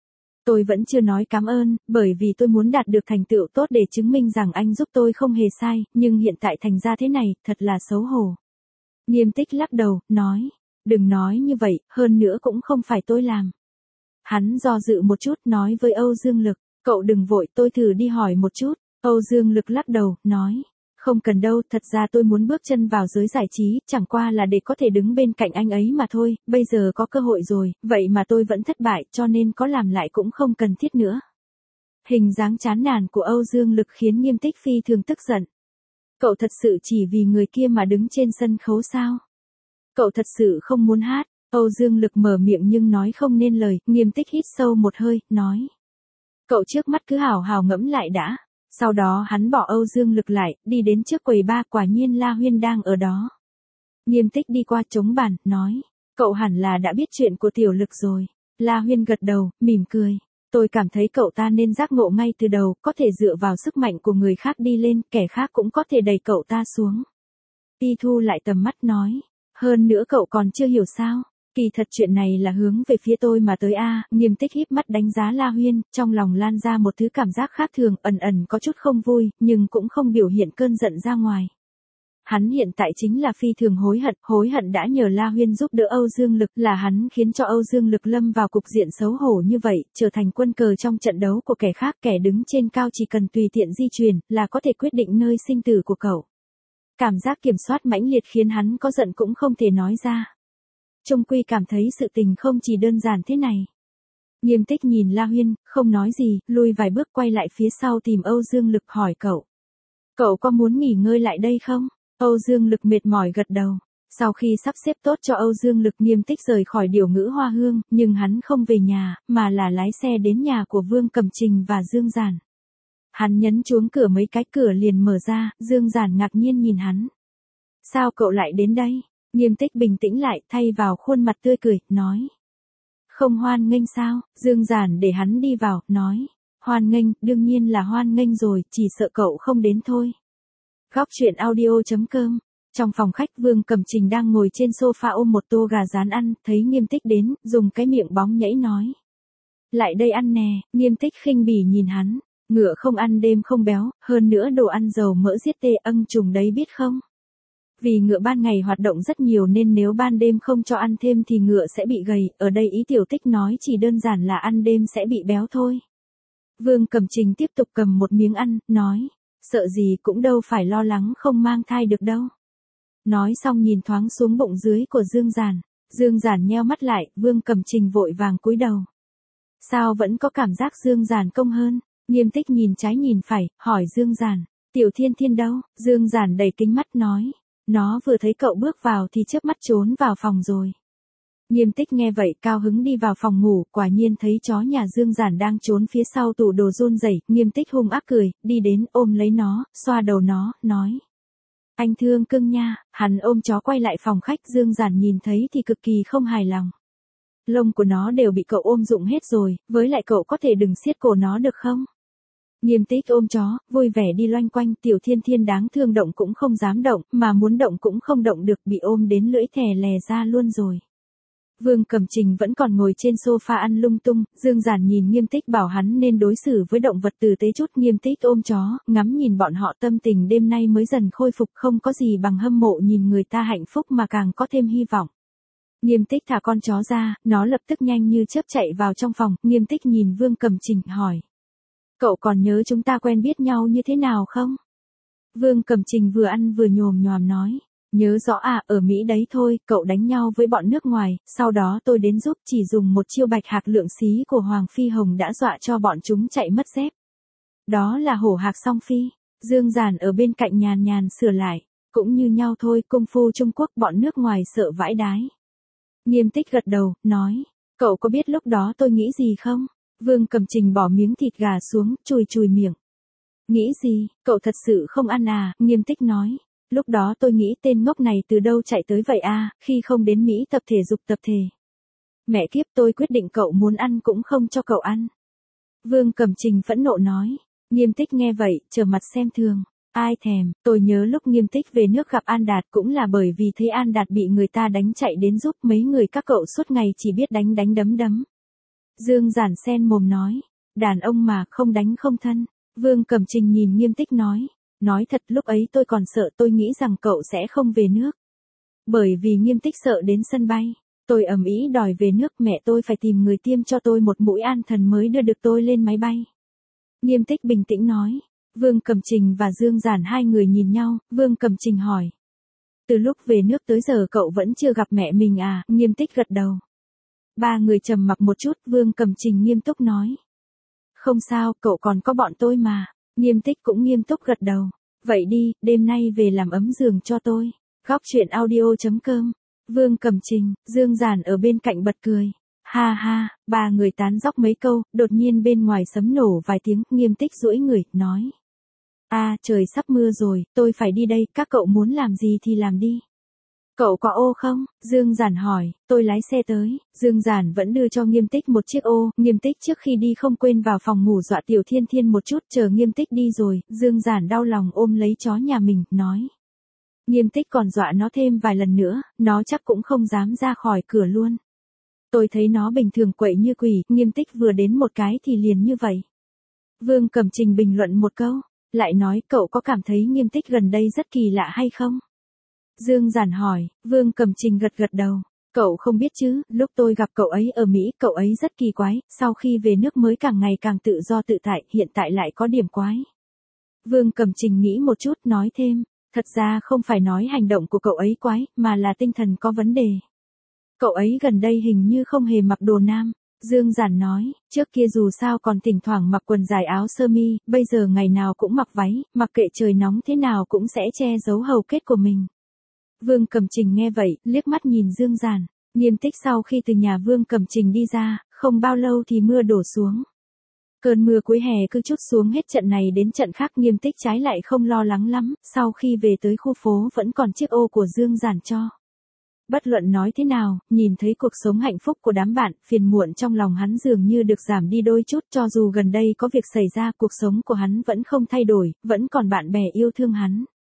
Tôi vẫn chưa nói cảm ơn, bởi vì tôi muốn đạt được thành tựu tốt để chứng minh rằng anh giúp tôi không hề sai, nhưng hiện tại thành ra thế này, thật là xấu hổ. Nghiêm Tích lắc đầu, nói, đừng nói như vậy, hơn nữa cũng không phải tôi làm. Hắn do dự một chút, nói với Âu Dương Lực, cậu đừng vội, tôi thử đi hỏi một chút. Âu Dương Lực lắc đầu, nói, không cần đâu, thật ra tôi muốn bước chân vào giới giải trí, chẳng qua là để có thể đứng bên cạnh anh ấy mà thôi, bây giờ có cơ hội rồi, vậy mà tôi vẫn thất bại, cho nên có làm lại cũng không cần thiết nữa. Hình dáng chán nản của Âu Dương Lực khiến Nghiêm Tích phi thường tức giận. Cậu thật sự chỉ vì người kia mà đứng trên sân khấu sao? Cậu thật sự không muốn hát. Âu Dương Lực mở miệng nhưng nói không nên lời, Nghiêm Tích hít sâu một hơi, nói. Cậu trước mắt cứ hào hào ngẫm lại đã. Sau đó hắn bỏ Âu Dương Lực lại, đi đến trước quầy bar, quả nhiên La Huyên đang ở đó. Nghiêm Tích đi qua chống bàn, nói. Cậu hẳn là đã biết chuyện của Tiểu Lực rồi. La Huyên gật đầu, mỉm cười. Tôi cảm thấy cậu ta nên giác ngộ ngay từ đầu, có thể dựa vào sức mạnh của người khác đi lên, kẻ khác cũng có thể đẩy cậu ta xuống. Y thu lại tầm mắt nói, hơn nữa cậu còn chưa hiểu sao, kỳ thật chuyện này là hướng về phía tôi mà tới a. Nghiêm Tích híp mắt đánh giá La Huyên, trong lòng lan ra một thứ cảm giác khác thường, ẩn ẩn có chút không vui, nhưng cũng không biểu hiện cơn giận ra ngoài. Hắn hiện tại chính là phi thường hối hận đã nhờ La Huyên giúp đỡ Âu Dương Lực, là hắn khiến cho Âu Dương Lực lâm vào cục diện xấu hổ như vậy, trở thành quân cờ trong trận đấu của kẻ khác, kẻ đứng trên cao chỉ cần tùy tiện di chuyển, là có thể quyết định nơi sinh tử của cậu. Cảm giác kiểm soát mãnh liệt khiến hắn có giận cũng không thể nói ra. Chung quy cảm thấy sự tình không chỉ đơn giản thế này. Nghiêm Tích nhìn La Huyên, không nói gì, lui vài bước quay lại phía sau tìm Âu Dương Lực hỏi cậu. Cậu có muốn nghỉ ngơi lại đây không? Âu Dương Lực mệt mỏi gật đầu. Sau khi sắp xếp tốt cho Âu Dương Lực, Nghiêm Tích rời khỏi điều ngữ hoa hương, nhưng hắn không về nhà, mà là lái xe đến nhà của Vương Cẩm Trình và Dương Giản. Hắn nhấn chuông cửa mấy cái, cửa liền mở ra, Dương Giản ngạc nhiên nhìn hắn. Sao cậu lại đến đây? Nghiêm Tích bình tĩnh lại, thay vào khuôn mặt tươi cười, nói. Không hoan nghênh sao? Dương Giản để hắn đi vào, nói. Hoan nghênh, đương nhiên là hoan nghênh rồi, chỉ sợ cậu không đến thôi. Góc truyện audio.com Trong phòng khách Vương Cẩm Trình đang ngồi trên sofa ôm một tô gà rán ăn, thấy Nghiêm Tích đến, dùng cái miệng bóng nhảy nói. Lại đây ăn nè, Nghiêm Tích khinh bỉ nhìn hắn, ngựa không ăn đêm không béo, hơn nữa đồ ăn dầu mỡ giết tê âng trùng đấy biết không? Vì ngựa ban ngày hoạt động rất nhiều nên nếu ban đêm không cho ăn thêm thì ngựa sẽ bị gầy, ở đây ý Tiểu Tích nói chỉ đơn giản là ăn đêm sẽ bị béo thôi. Vương Cẩm Trình tiếp tục cầm một miếng ăn, nói, sợ gì cũng đâu phải lo lắng không mang thai được đâu. Nói xong nhìn thoáng xuống bụng dưới của Dương Giản. Dương Giản nheo mắt lại, Vương Cẩm Trình vội vàng cúi đầu. Sao vẫn có cảm giác Dương Giản công hơn? Nghiêm Tích nhìn trái nhìn phải, hỏi Dương Giản. Tiểu Thiên Thiên đâu? Dương Giản đầy kính mắt nói. Nó vừa thấy cậu bước vào thì chớp mắt trốn vào phòng rồi. Nghiêm Tích nghe vậy cao hứng đi vào phòng ngủ, quả nhiên thấy chó nhà Dương Giản đang trốn phía sau tủ đồ run rẩy. Nghiêm Tích hung ác cười, đi đến ôm lấy nó, xoa đầu nó, nói. Anh thương cưng nha, hắn ôm chó quay lại phòng khách. Dương Giản nhìn thấy thì cực kỳ không hài lòng. Lông của nó đều bị cậu ôm rụng hết rồi, với lại cậu có thể đừng siết cổ nó được không? Nghiêm Tích ôm chó, vui vẻ đi loanh quanh, Tiểu Thiên Thiên đáng thương động cũng không dám động, mà muốn động cũng không động được, bị ôm đến lưỡi thè lè ra luôn rồi. Vương Cẩm Trình vẫn còn ngồi trên sofa ăn lung tung, Dương Giản nhìn Nghiêm Tích bảo hắn nên đối xử với động vật tử tế chút. Nghiêm Tích ôm chó, ngắm nhìn bọn họ tâm tình đêm nay mới dần khôi phục, không có gì bằng hâm mộ nhìn người ta hạnh phúc mà càng có thêm hy vọng. Nghiêm Tích thả con chó ra, nó lập tức nhanh như chớp chạy vào trong phòng. Nghiêm Tích nhìn Vương Cẩm Trình hỏi. Cậu còn nhớ chúng ta quen biết nhau như thế nào không? Vương Cẩm Trình vừa ăn vừa nhồm nhòm nói. Nhớ rõ à, ở Mỹ đấy thôi, cậu đánh nhau với bọn nước ngoài, sau đó tôi đến giúp, chỉ dùng một chiêu bạch hạc lượng xí của Hoàng Phi Hồng đã dọa cho bọn chúng chạy mất dép. Đó là hổ hạc song phi. Dương Giản ở bên cạnh nhàn nhàn sửa lại. Cũng như nhau thôi, cung phu Trung Quốc bọn nước ngoài sợ vãi đái. Nghiêm Tích gật đầu, nói. Cậu có biết lúc đó tôi nghĩ gì không? Vương Cẩm Trình bỏ miếng thịt gà xuống, chùi chùi miệng. Nghĩ gì, cậu thật sự không ăn à? Nghiêm Tích nói. Lúc đó tôi nghĩ tên ngốc này từ đâu chạy tới vậy à, khi không đến Mỹ tập thể dục tập thể. Mẹ kiếp, tôi quyết định cậu muốn ăn cũng không cho cậu ăn. Vương Cẩm Trình phẫn nộ nói. Nghiêm Tích nghe vậy, trở mặt xem thường. Ai thèm, tôi nhớ lúc Nghiêm Tích về nước gặp An Đạt cũng là bởi vì thấy An Đạt bị người ta đánh chạy đến giúp, mấy người các cậu suốt ngày chỉ biết đánh đánh đấm đấm. Dương Giản sen mồm nói. Đàn ông mà không đánh không thân. Vương Cẩm Trình nhìn Nghiêm Tích nói. Nói thật lúc ấy tôi còn sợ, tôi nghĩ rằng cậu sẽ không về nước. Bởi vì Nghiêm Tích sợ đến sân bay. Tôi ầm ĩ đòi về nước, mẹ tôi phải tìm người tiêm cho tôi một mũi an thần mới đưa được tôi lên máy bay. Nghiêm Tích bình tĩnh nói. Vương Cẩm Trình và Dương Giản hai người nhìn nhau, Vương Cẩm Trình hỏi. Từ lúc về nước tới giờ cậu vẫn chưa gặp mẹ mình à? Nghiêm Tích gật đầu. Ba người trầm mặc một chút, Vương Cẩm Trình nghiêm túc nói. Không sao, cậu còn có bọn tôi mà. Nghiêm Tích cũng nghiêm túc gật đầu. Vậy đi, đêm nay về làm ấm giường cho tôi. Góc truyện audio.com. Vương Cẩm Trình, Dương Giản ở bên cạnh bật cười. Ha ha, ba người tán dóc mấy câu, đột nhiên bên ngoài sấm nổ vài tiếng, Nghiêm Tích duỗi người, nói. Trời sắp mưa rồi, tôi phải đi đây, các cậu muốn làm gì thì làm đi. Cậu có ô không? Dương Giản hỏi, tôi lái xe tới. Dương Giản vẫn đưa cho Nghiêm Tích một chiếc ô, Nghiêm Tích trước khi đi không quên vào phòng ngủ dọa Tiểu Thiên Thiên một chút, chờ Nghiêm Tích đi rồi, Dương Giản đau lòng ôm lấy chó nhà mình, nói. Nghiêm Tích còn dọa nó thêm vài lần nữa, nó chắc cũng không dám ra khỏi cửa luôn. Tôi thấy nó bình thường quậy như quỷ, Nghiêm Tích vừa đến một cái thì liền như vậy. Vương Cẩm Trình bình luận một câu, lại nói cậu có cảm thấy Nghiêm Tích gần đây rất kỳ lạ hay không? Dương Giản hỏi, Vương Cẩm Trình gật gật đầu. Cậu không biết chứ, lúc tôi gặp cậu ấy ở Mỹ, cậu ấy rất kỳ quái, sau khi về nước mới càng ngày càng tự do tự tại, hiện tại lại có điểm quái. Vương Cẩm Trình nghĩ một chút nói thêm, thật ra không phải nói hành động của cậu ấy quái, mà là tinh thần có vấn đề. Cậu ấy gần đây hình như không hề mặc đồ nam. Dương Giản nói, trước kia dù sao còn thỉnh thoảng mặc quần dài áo sơ mi, bây giờ ngày nào cũng mặc váy, mặc kệ trời nóng thế nào cũng sẽ che giấu hầu kết của mình. Vương Cẩm Trình nghe vậy, liếc mắt nhìn Dương Giản. Nghiêm Tích sau khi từ nhà Vương Cẩm Trình đi ra, không bao lâu thì mưa đổ xuống. Cơn mưa cuối hè cứ trút xuống hết trận này đến trận khác, Nghiêm Tích trái lại không lo lắng lắm, sau khi về tới khu phố vẫn còn chiếc ô của Dương Giản cho. Bất luận nói thế nào, nhìn thấy cuộc sống hạnh phúc của đám bạn, phiền muộn trong lòng hắn dường như được giảm đi đôi chút, cho dù gần đây có việc xảy ra, cuộc sống của hắn vẫn không thay đổi, vẫn còn bạn bè yêu thương hắn.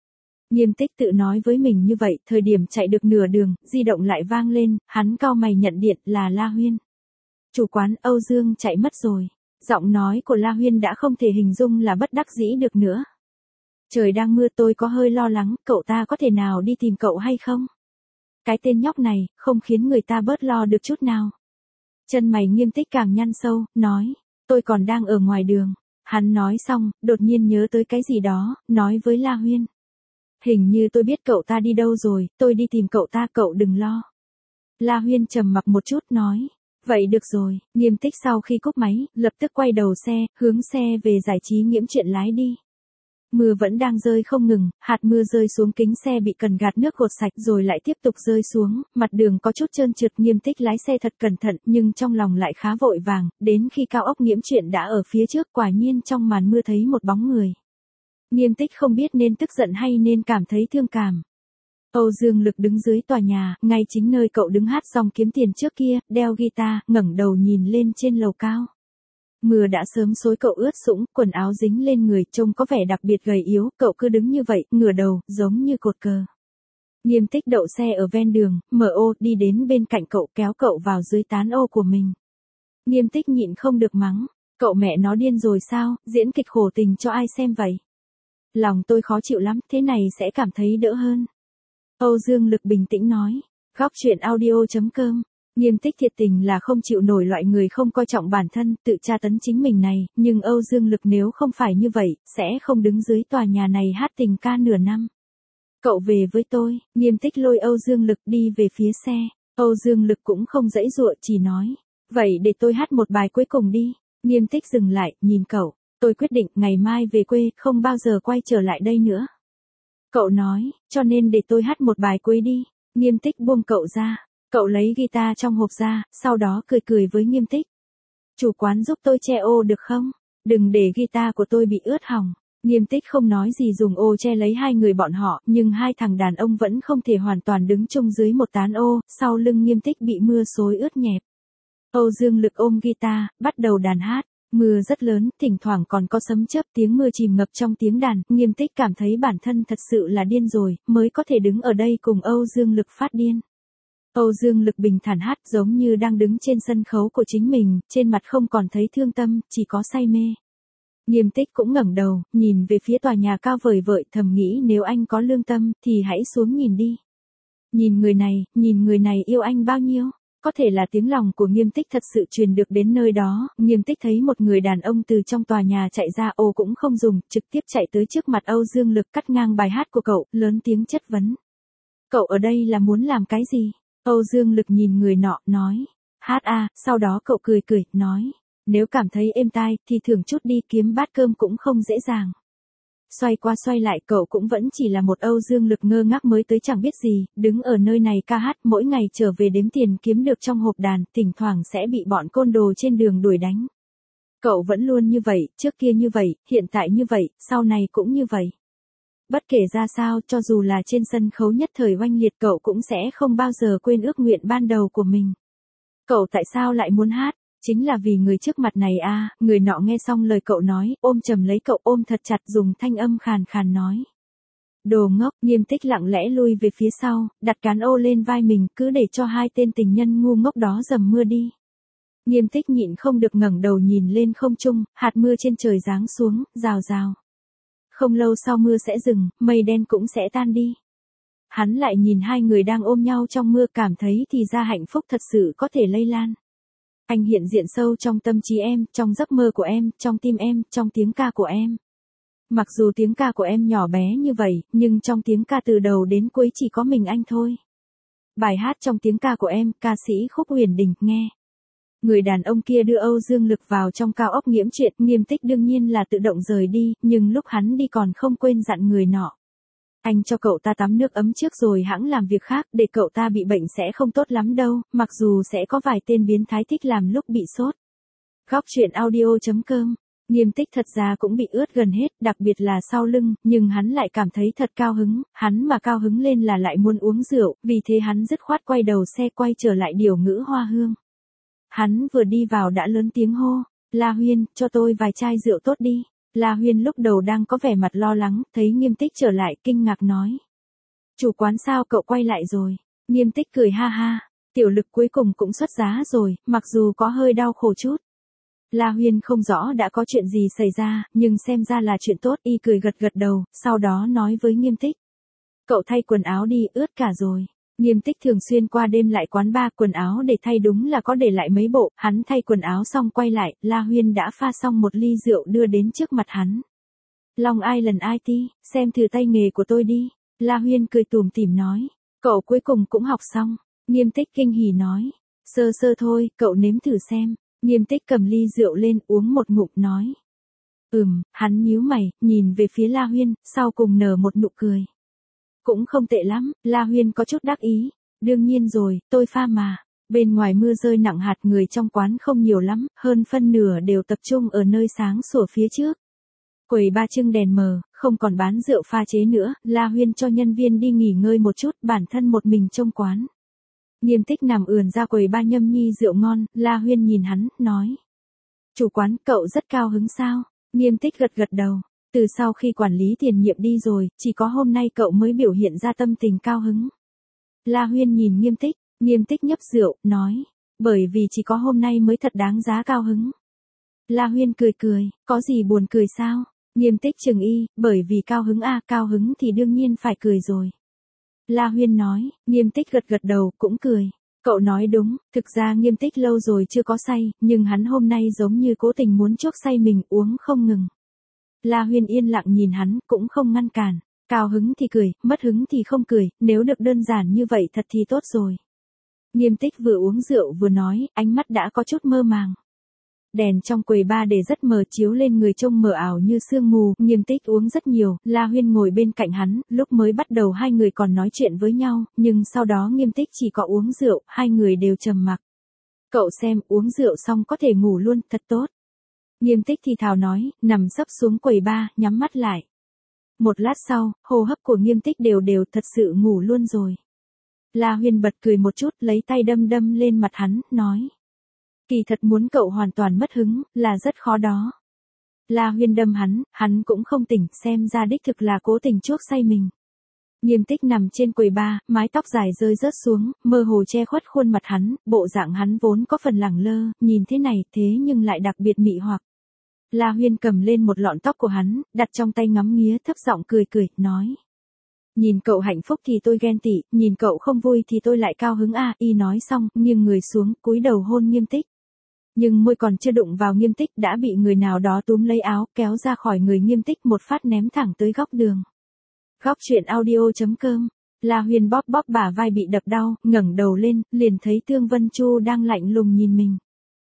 Nghiêm Tích tự nói với mình như vậy, thời điểm chạy được nửa đường, di động lại vang lên, hắn cau mày nhận điện là La Huyên. Chủ quán, Âu Dương chạy mất rồi. Giọng nói của La Huyên đã không thể hình dung là bất đắc dĩ được nữa. Trời đang mưa, tôi có hơi lo lắng, cậu ta có thể nào đi tìm cậu hay không? Cái tên nhóc này, không khiến người ta bớt lo được chút nào. Chân mày Nghiêm Tích càng nhăn sâu, nói, tôi còn đang ở ngoài đường. Hắn nói xong, đột nhiên nhớ tới cái gì đó, nói với La Huyên. Hình như tôi biết cậu ta đi đâu rồi, tôi đi tìm cậu ta, cậu đừng lo. La Huyên trầm mặc một chút nói. Vậy được rồi, Nghiêm Tích sau khi cúp máy, lập tức quay đầu xe, hướng xe về giải trí Nghiễm Chuyện lái đi. Mưa vẫn đang rơi không ngừng, hạt mưa rơi xuống kính xe bị cần gạt nước gột sạch rồi lại tiếp tục rơi xuống, mặt đường có chút trơn trượt. Nghiêm Tích lái xe thật cẩn thận nhưng trong lòng lại khá vội vàng, đến khi cao ốc Nghiễm Chuyện đã ở phía trước, quả nhiên trong màn mưa thấy một bóng người. Nghiêm Tích không biết nên tức giận hay nên cảm thấy thương cảm. Âu Dương Lực đứng dưới tòa nhà, ngay chính nơi cậu đứng hát xong kiếm tiền trước kia, đeo guitar, ngẩng đầu nhìn lên trên lầu cao. Mưa đã sớm xối cậu ướt sũng, quần áo dính lên người, trông có vẻ đặc biệt gầy yếu, cậu cứ đứng như vậy, ngửa đầu, giống như cột cờ. Nghiêm Tích đậu xe ở ven đường, mở ô, đi đến bên cạnh cậu, kéo cậu vào dưới tán ô của mình. Nghiêm Tích nhịn không được mắng, cậu mẹ nó điên rồi sao, diễn kịch khổ tình cho ai xem vậy? Lòng tôi khó chịu lắm, thế này sẽ cảm thấy đỡ hơn. Âu Dương Lực bình tĩnh nói. Góc truyện audio.com. Nghiêm Tích thiệt tình là không chịu nổi loại người không coi trọng bản thân, tự tra tấn chính mình này, nhưng Âu Dương Lực nếu không phải như vậy, sẽ không đứng dưới tòa nhà này hát tình ca nửa năm. Cậu về với tôi, Nghiêm Tích lôi Âu Dương Lực đi về phía xe. Âu Dương Lực cũng không giãy giụa, chỉ nói. Vậy để tôi hát một bài cuối cùng đi. Nghiêm Tích dừng lại, nhìn cậu. Tôi quyết định ngày mai về quê, không bao giờ quay trở lại đây nữa. Cậu nói, cho nên để tôi hát một bài cuối đi. Nghiêm Tích buông cậu ra. Cậu lấy guitar trong hộp ra, sau đó cười cười với Nghiêm Tích. Chủ quán giúp tôi che ô được không? Đừng để guitar của tôi bị ướt hỏng. Nghiêm Tích không nói gì, dùng ô che lấy hai người bọn họ, nhưng hai thằng đàn ông vẫn không thể hoàn toàn đứng chung dưới một tán ô, sau lưng Nghiêm Tích bị mưa xối ướt nhẹp. Âu Dương Lực ôm guitar, bắt đầu đàn hát. Mưa rất lớn, thỉnh thoảng còn có sấm chớp, tiếng mưa chìm ngập trong tiếng đàn. Nghiêm Tích cảm thấy bản thân thật sự là điên rồi, mới có thể đứng ở đây cùng Âu Dương Lực phát điên. Âu Dương Lực bình thản hát giống như đang đứng trên sân khấu của chính mình, trên mặt không còn thấy thương tâm, chỉ có say mê. Nghiêm Tích cũng ngẩng đầu, nhìn về phía tòa nhà cao vời vợi, thầm nghĩ nếu anh có lương tâm, thì hãy xuống nhìn đi. Nhìn người này yêu anh bao nhiêu? Có thể là tiếng lòng của Nghiêm Tích thật sự truyền được đến nơi đó, Nghiêm Tích thấy một người đàn ông từ trong tòa nhà chạy ra, ô cũng không dùng, trực tiếp chạy tới trước mặt Âu Dương Lực, cắt ngang bài hát của cậu, lớn tiếng chất vấn. Cậu ở đây là muốn làm cái gì? Âu Dương Lực nhìn người nọ, nói. Hát à, sau đó cậu cười cười, nói. Nếu cảm thấy êm tai, thì thưởng chút đi, kiếm bát cơm cũng không dễ dàng. Xoay qua xoay lại, cậu cũng vẫn chỉ là một Âu Dương Lực ngơ ngác mới tới chẳng biết gì, đứng ở nơi này ca hát, mỗi ngày trở về đếm tiền kiếm được trong hộp đàn, thỉnh thoảng sẽ bị bọn côn đồ trên đường đuổi đánh. Cậu vẫn luôn như vậy, trước kia như vậy, hiện tại như vậy, sau này cũng như vậy. Bất kể ra sao, cho dù là trên sân khấu nhất thời oanh liệt, cậu cũng sẽ không bao giờ quên ước nguyện ban đầu của mình. Cậu tại sao lại muốn hát? Chính là vì người trước mặt này à, người nọ nghe xong lời cậu nói, ôm chầm lấy cậu, ôm thật chặt, dùng thanh âm khàn khàn nói. Đồ ngốc. Nghiêm Tích lặng lẽ lui về phía sau, đặt cán ô lên vai mình, cứ để cho hai tên tình nhân ngu ngốc đó dầm mưa đi. Nghiêm Tích nhịn không được ngẩng đầu nhìn lên không trung, hạt mưa trên trời giáng xuống, rào rào. Không lâu sau mưa sẽ dừng, mây đen cũng sẽ tan đi. Hắn lại nhìn hai người đang ôm nhau trong mưa, cảm thấy thì ra hạnh phúc thật sự có thể lây lan. Anh hiện diện sâu trong tâm trí em, trong giấc mơ của em, trong tim em, trong tiếng ca của em. Mặc dù tiếng ca của em nhỏ bé như vậy, nhưng trong tiếng ca từ đầu đến cuối chỉ có mình anh thôi. Bài hát trong tiếng ca của em, ca sĩ Khúc Huyền Đình, nghe. Người đàn ông kia đưa Âu Dương Lực vào trong cao ốc Nghiễm Chuyện, Nghiêm Tích đương nhiên là tự động rời đi, nhưng lúc hắn đi còn không quên dặn người nọ. Anh cho cậu ta tắm nước ấm trước rồi hẵng làm việc khác, để cậu ta bị bệnh sẽ không tốt lắm đâu, mặc dù sẽ có vài tên biến thái thích làm lúc bị sốt. Góc truyện audio.com. Nghiêm Tích thật ra cũng bị ướt gần hết, đặc biệt là sau lưng, nhưng hắn lại cảm thấy thật cao hứng, hắn mà cao hứng lên là lại muốn uống rượu, vì thế hắn dứt khoát quay đầu xe quay trở lại Điều Ngữ Hoa Hương. Hắn vừa đi vào đã lớn tiếng hô, La Huyên, cho tôi vài chai rượu tốt đi. La Huyên lúc đầu đang có vẻ mặt lo lắng, thấy Nghiêm Tích trở lại kinh ngạc nói. Chủ quán sao cậu quay lại rồi? Nghiêm Tích cười ha ha, tiểu lực cuối cùng cũng xuất giá rồi, mặc dù có hơi đau khổ chút. La Huyên không rõ đã có chuyện gì xảy ra, nhưng xem ra là chuyện tốt, y cười gật gật đầu, sau đó nói với Nghiêm Tích. Cậu thay quần áo đi, ướt cả rồi. Nghiêm Tích thường xuyên qua đêm lại quán bar, quần áo để thay đúng là có để lại mấy bộ, hắn thay quần áo xong quay lại, La Huyên đã pha xong một ly rượu đưa đến trước mặt hắn. Long Island IT, xem thử tay nghề của tôi đi. La Huyên cười tủm tỉm nói, cậu cuối cùng cũng học xong. Nghiêm Tích kinh hỉ nói, sơ sơ thôi, cậu nếm thử xem. Nghiêm Tích cầm ly rượu lên uống một ngụm nói. Hắn nhíu mày, nhìn về phía La Huyên, sau cùng nở một nụ cười. Cũng không tệ lắm, La Huyên có chút đắc ý. Đương nhiên rồi, tôi pha mà. Bên ngoài mưa rơi nặng hạt, người trong quán không nhiều lắm, hơn phân nửa đều tập trung ở nơi sáng sủa phía trước. Quầy ba trưng đèn mờ, không còn bán rượu pha chế nữa, La Huyên cho nhân viên đi nghỉ ngơi một chút, bản thân một mình trong quán. Nghiêm Tích nằm ườn ra quầy ba nhâm nhi rượu ngon, La Huyên nhìn hắn, nói. Chủ quán, cậu rất cao hứng sao? Nghiêm Tích gật gật đầu. Từ sau khi quản lý tiền nhiệm đi rồi, chỉ có hôm nay cậu mới biểu hiện ra tâm tình cao hứng. La Huyên nhìn Nghiêm Tích nhấp rượu, nói. Bởi vì chỉ có hôm nay mới thật đáng giá cao hứng. La Huyên cười cười, có gì buồn cười sao? Nghiêm Tích chừng y, bởi vì cao hứng cao hứng thì đương nhiên phải cười rồi. La Huyên nói, Nghiêm Tích gật gật đầu, cũng cười. Cậu nói đúng, thực ra Nghiêm Tích lâu rồi chưa có say, nhưng hắn hôm nay giống như cố tình muốn chuốc say mình, uống không ngừng. La Huyên yên lặng nhìn hắn, cũng không ngăn cản. Cao hứng thì cười, mất hứng thì không cười, nếu được đơn giản như vậy thật thì tốt rồi. Nghiêm Tích vừa uống rượu vừa nói, ánh mắt đã có chút mơ màng. Đèn trong quầy bar để rất mờ, chiếu lên người trông mờ ảo như sương mù. Nghiêm Tích uống rất nhiều, La Huyên ngồi bên cạnh hắn, lúc mới bắt đầu hai người còn nói chuyện với nhau, nhưng sau đó Nghiêm Tích chỉ có uống rượu, hai người đều trầm mặc. Cậu xem, uống rượu xong có thể ngủ luôn, thật tốt. Nghiêm Tích thì thào nói, nằm sấp xuống quầy bar, nhắm mắt lại. Một lát sau, hô hấp của Nghiêm Tích đều đều, thật sự ngủ luôn rồi. La Huyên bật cười một chút, lấy tay đâm đâm lên mặt hắn, nói. Kỳ thật muốn cậu hoàn toàn mất hứng, là rất khó đó. La Huyên đâm hắn cũng không tỉnh, xem ra đích thực là cố tình chuốc say mình. Nghiêm Tích nằm trên quầy bar, mái tóc dài rơi rớt xuống, mơ hồ che khuất khuôn mặt hắn, bộ dạng hắn vốn có phần lẳng lơ, nhìn thế này thế nhưng lại đặc biệt mị hoặc. La Huyên cầm lên một lọn tóc của hắn, đặt trong tay ngắm nghía, thấp giọng cười cười, nói. Nhìn cậu hạnh phúc thì tôi ghen tị, nhìn cậu không vui thì tôi lại cao hứng y nói xong, nghiêng người xuống, cúi đầu hôn Nghiêm Tích. Nhưng môi còn chưa đụng vào Nghiêm Tích đã bị người nào đó túm lấy áo, kéo ra khỏi người Nghiêm Tích một phát ném thẳng tới góc đường. Góc truyện audio.com. La Huyên bóp bóp bả vai bị đập đau, ngẩng đầu lên, liền thấy Tương Vân Chu đang lạnh lùng nhìn mình.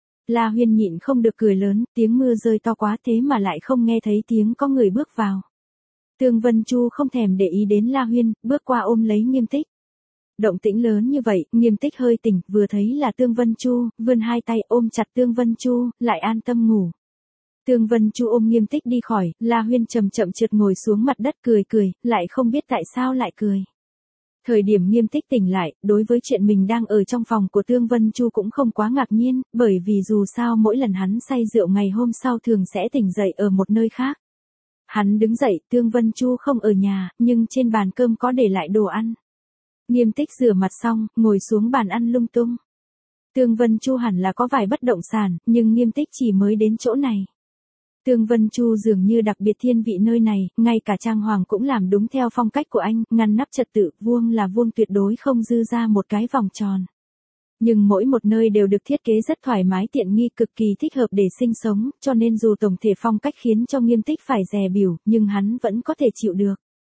La Huyên nhịn không được cười lớn, tiếng mưa rơi to quá thế mà lại không nghe thấy tiếng có người bước vào. Tương Vân Chu không thèm để ý đến La Huyên, bước qua ôm lấy Nghiêm Tích. Động tĩnh lớn như vậy, Nghiêm Tích hơi tỉnh, vừa thấy là Tương Vân Chu, vươn hai tay ôm chặt Tương Vân Chu, lại an tâm ngủ. Tương Vân Chu ôm Nghiêm Tích đi khỏi, La Huyên chậm chậm trượt ngồi xuống mặt đất cười cười, lại không biết tại sao lại cười. Thời điểm Nghiêm Tích tỉnh lại, đối với chuyện mình đang ở trong phòng của Tương Vân Chu cũng không quá ngạc nhiên, bởi vì dù sao mỗi lần hắn say rượu ngày hôm sau thường sẽ tỉnh dậy ở một nơi khác. Hắn đứng dậy, Tương Vân Chu không ở nhà, nhưng trên bàn cơm có để lại đồ ăn. Nghiêm Tích rửa mặt xong, ngồi xuống bàn ăn lung tung. Tương Vân Chu hẳn là có vài bất động sản, nhưng Nghiêm Tích chỉ mới đến chỗ này. Tương Vân Chu dường như đặc biệt thiên vị nơi này, ngay cả trang hoàng cũng làm đúng theo phong cách của anh, ngăn nắp trật tự, vuông là vuông tuyệt đối không dư ra một cái vòng tròn. Nhưng mỗi một nơi đều được thiết kế rất thoải mái tiện nghi, cực kỳ thích hợp để sinh sống, cho nên dù tổng thể phong cách khiến cho Nghiêm Tích phải dè bỉu, nhưng hắn vẫn có thể chịu được.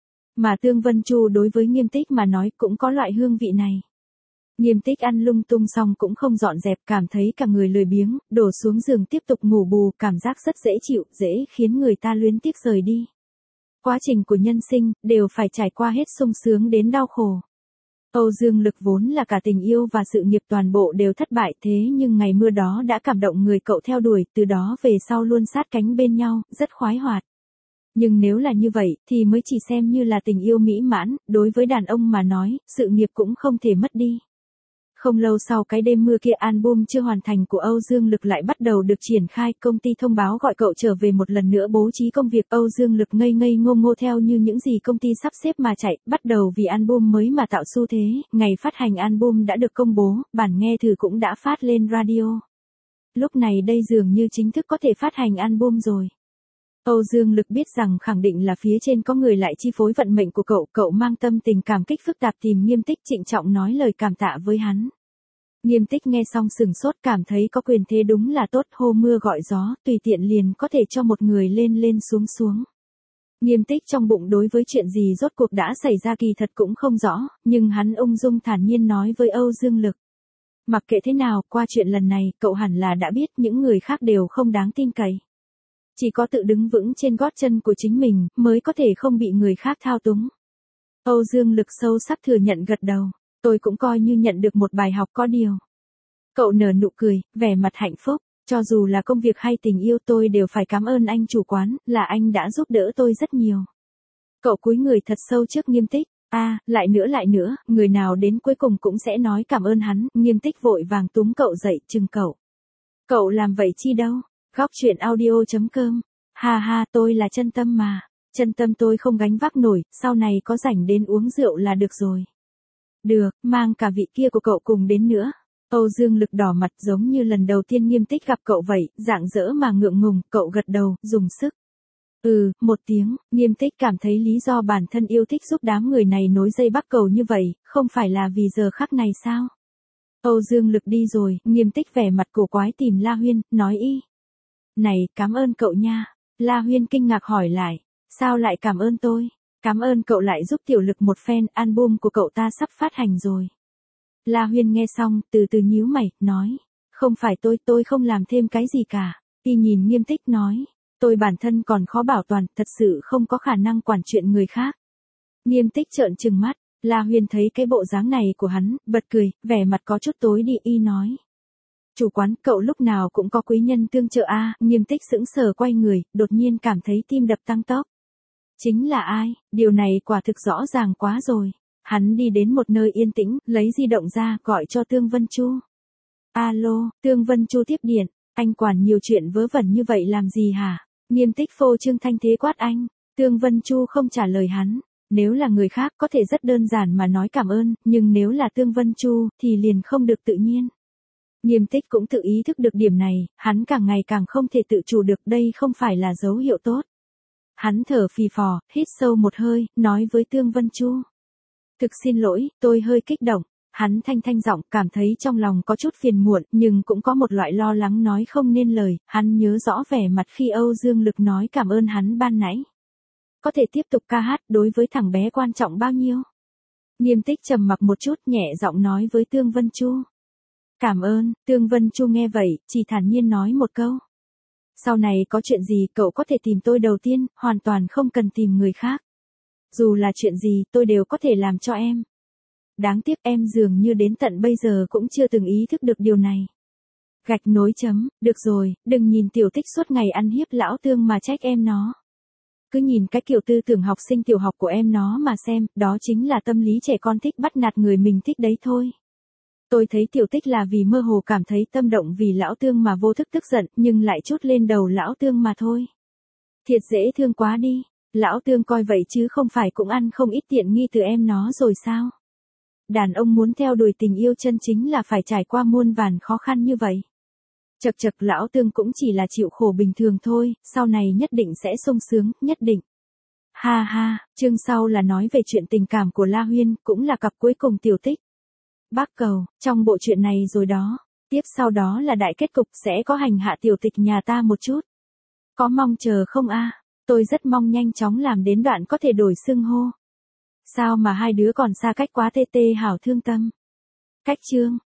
Mà Tương Vân Chu đối với Nghiêm Tích mà nói cũng có loại hương vị này. Nghiêm Tích ăn lung tung xong cũng không dọn dẹp, cảm thấy cả người lười biếng, đổ xuống giường tiếp tục ngủ bù, cảm giác rất dễ chịu, dễ khiến người ta luyến tiếc rời đi. Quá trình của nhân sinh, đều phải trải qua hết sung sướng đến đau khổ. Âu Dương Lực vốn là cả tình yêu và sự nghiệp toàn bộ đều thất bại, thế nhưng ngày mưa đó đã cảm động người cậu theo đuổi, từ đó về sau luôn sát cánh bên nhau, rất khoái hoạt. Nhưng nếu là như vậy, thì mới chỉ xem như là tình yêu mỹ mãn, đối với đàn ông mà nói, sự nghiệp cũng không thể mất đi. Không lâu sau cái đêm mưa kia, album chưa hoàn thành của Âu Dương Lực lại bắt đầu được triển khai, công ty thông báo gọi cậu trở về một lần nữa bố trí công việc. Âu Dương Lực ngây ngây ngô ngô theo như những gì công ty sắp xếp mà chạy, bắt đầu vì album mới mà tạo xu thế. Ngày phát hành album đã được công bố, bản nghe thử cũng đã phát lên radio. Lúc này đây dường như chính thức có thể phát hành album rồi. Âu Dương Lực biết rằng khẳng định là phía trên có người lại chi phối vận mệnh của cậu mang tâm tình cảm kích phức tạp tìm Nghiêm Tích trịnh trọng nói lời cảm tạ với hắn. Nghiêm Tích nghe xong sừng sốt, cảm thấy có quyền thế đúng là tốt, hô mưa gọi gió, tùy tiện liền có thể cho một người lên lên xuống xuống. Nghiêm Tích trong bụng đối với chuyện gì rốt cuộc đã xảy ra kỳ thật cũng không rõ, nhưng hắn ung dung thản nhiên nói với Âu Dương Lực. Mặc kệ thế nào, qua chuyện lần này, cậu hẳn là đã biết những người khác đều không đáng tin cậy. Chỉ có tự đứng vững trên gót chân của chính mình, mới có thể không bị người khác thao túng. Âu Dương Lực sâu sắc thừa nhận gật đầu, tôi cũng coi như nhận được một bài học có điều. Cậu nở nụ cười, vẻ mặt hạnh phúc, cho dù là công việc hay tình yêu tôi đều phải cảm ơn anh chủ quán, là anh đã giúp đỡ tôi rất nhiều. Cậu cúi người thật sâu trước Nghiêm Tích, lại nữa, người nào đến cuối cùng cũng sẽ nói cảm ơn hắn. Nghiêm Tích vội vàng túm cậu dậy, chừng cậu. Cậu làm vậy chi đâu? Góc chuyện audio.com. Ha ha, tôi là chân tâm mà. Chân tâm tôi không gánh vác nổi, sau này có rảnh đến uống rượu là được rồi. Được, mang cả vị kia của cậu cùng đến nữa. Âu Dương Lực đỏ mặt giống như lần đầu tiên Nghiêm Tích gặp cậu vậy, rạng rỡ mà ngượng ngùng, cậu gật đầu, dùng sức. Một tiếng. Nghiêm Tích cảm thấy lý do bản thân yêu thích giúp đám người này nối dây bắt cầu như vậy, không phải là vì giờ khắc này sao? Âu Dương Lực đi rồi, Nghiêm Tích vẻ mặt cổ quái tìm La Huyên, nói Này, cảm ơn cậu nha. La Huyên kinh ngạc hỏi lại, sao lại cảm ơn tôi? Cảm ơn cậu lại giúp Tiểu Lực một phen, album của cậu ta sắp phát hành rồi. La Huyên nghe xong, từ từ nhíu mày, nói, không phải tôi không làm thêm cái gì cả. Y nhìn Nghiêm Tích nói, tôi bản thân còn khó bảo toàn, thật sự không có khả năng quản chuyện người khác. Nghiêm Tích trợn trừng mắt, La Huyên thấy cái bộ dáng này của hắn, bật cười, vẻ mặt có chút tối đi. Y nói, chủ quán, cậu lúc nào cũng có quý nhân tương trợ Nghiêm Tích sững sờ quay người, đột nhiên cảm thấy tim đập tăng tốc. Chính là ai? Điều này quả thực rõ ràng quá rồi. Hắn đi đến một nơi yên tĩnh, lấy di động ra, gọi cho Tương Vân Chu. Alo, Tương Vân Chu tiếp điện, anh quản nhiều chuyện vớ vẩn như vậy làm gì hả? Nghiêm Tích phô trương thanh thế quát anh. Tương Vân Chu không trả lời hắn. Nếu là người khác có thể rất đơn giản mà nói cảm ơn, nhưng nếu là Tương Vân Chu, thì liền không được tự nhiên. Nghiêm Tích cũng tự ý thức được điểm này, hắn càng ngày càng không thể tự chủ được, đây không phải là dấu hiệu tốt. Hắn thở phì phò, hít sâu một hơi, nói với Tương Vân Chu. Thực xin lỗi, tôi hơi kích động. Hắn thanh giọng, cảm thấy trong lòng có chút phiền muộn, nhưng cũng có một loại lo lắng nói không nên lời. Hắn nhớ rõ vẻ mặt khi Âu Dương Lực nói cảm ơn hắn ban nãy. Có thể tiếp tục ca hát, đối với thằng bé quan trọng bao nhiêu? Nghiêm Tích trầm mặc một chút, nhẹ giọng nói với Tương Vân Chu. Cảm ơn. Tương Vân Chu nghe vậy, chỉ thản nhiên nói một câu. Sau này có chuyện gì cậu có thể tìm tôi đầu tiên, hoàn toàn không cần tìm người khác. Dù là chuyện gì tôi đều có thể làm cho em. Đáng tiếc em dường như đến tận bây giờ cũng chưa từng ý thức được điều này. Gạch nối chấm, được rồi, đừng nhìn Tiểu Tích suốt ngày ăn hiếp lão Tương mà trách em nó. Cứ nhìn cái kiểu tư tưởng học sinh tiểu học của em nó mà xem, đó chính là tâm lý trẻ con thích bắt nạt người mình thích đấy thôi. Tôi thấy Tiểu Tích là vì mơ hồ cảm thấy tâm động vì lão Tương mà vô thức tức giận, nhưng lại trút lên đầu lão Tương mà thôi. Thiệt dễ thương quá đi, lão Tương coi vậy chứ không phải cũng ăn không ít tiện nghi từ em nó rồi sao? Đàn ông muốn theo đuổi tình yêu chân chính là phải trải qua muôn vàn khó khăn như vậy. Chật chật, lão Tương cũng chỉ là chịu khổ bình thường thôi, sau này nhất định sẽ sung sướng, nhất định. Ha ha, chương sau là nói về chuyện tình cảm của La Huyên, cũng là cặp cuối cùng Tiểu Tích. Bác cầu, trong bộ truyện này rồi đó. Tiếp sau đó là đại kết cục sẽ có hành hạ Tiểu Tịch nhà ta một chút. Có mong chờ không Tôi rất mong nhanh chóng làm đến đoạn có thể đổi xưng hô. Sao mà hai đứa còn xa cách quá, tê hảo thương tâm. Cách chương.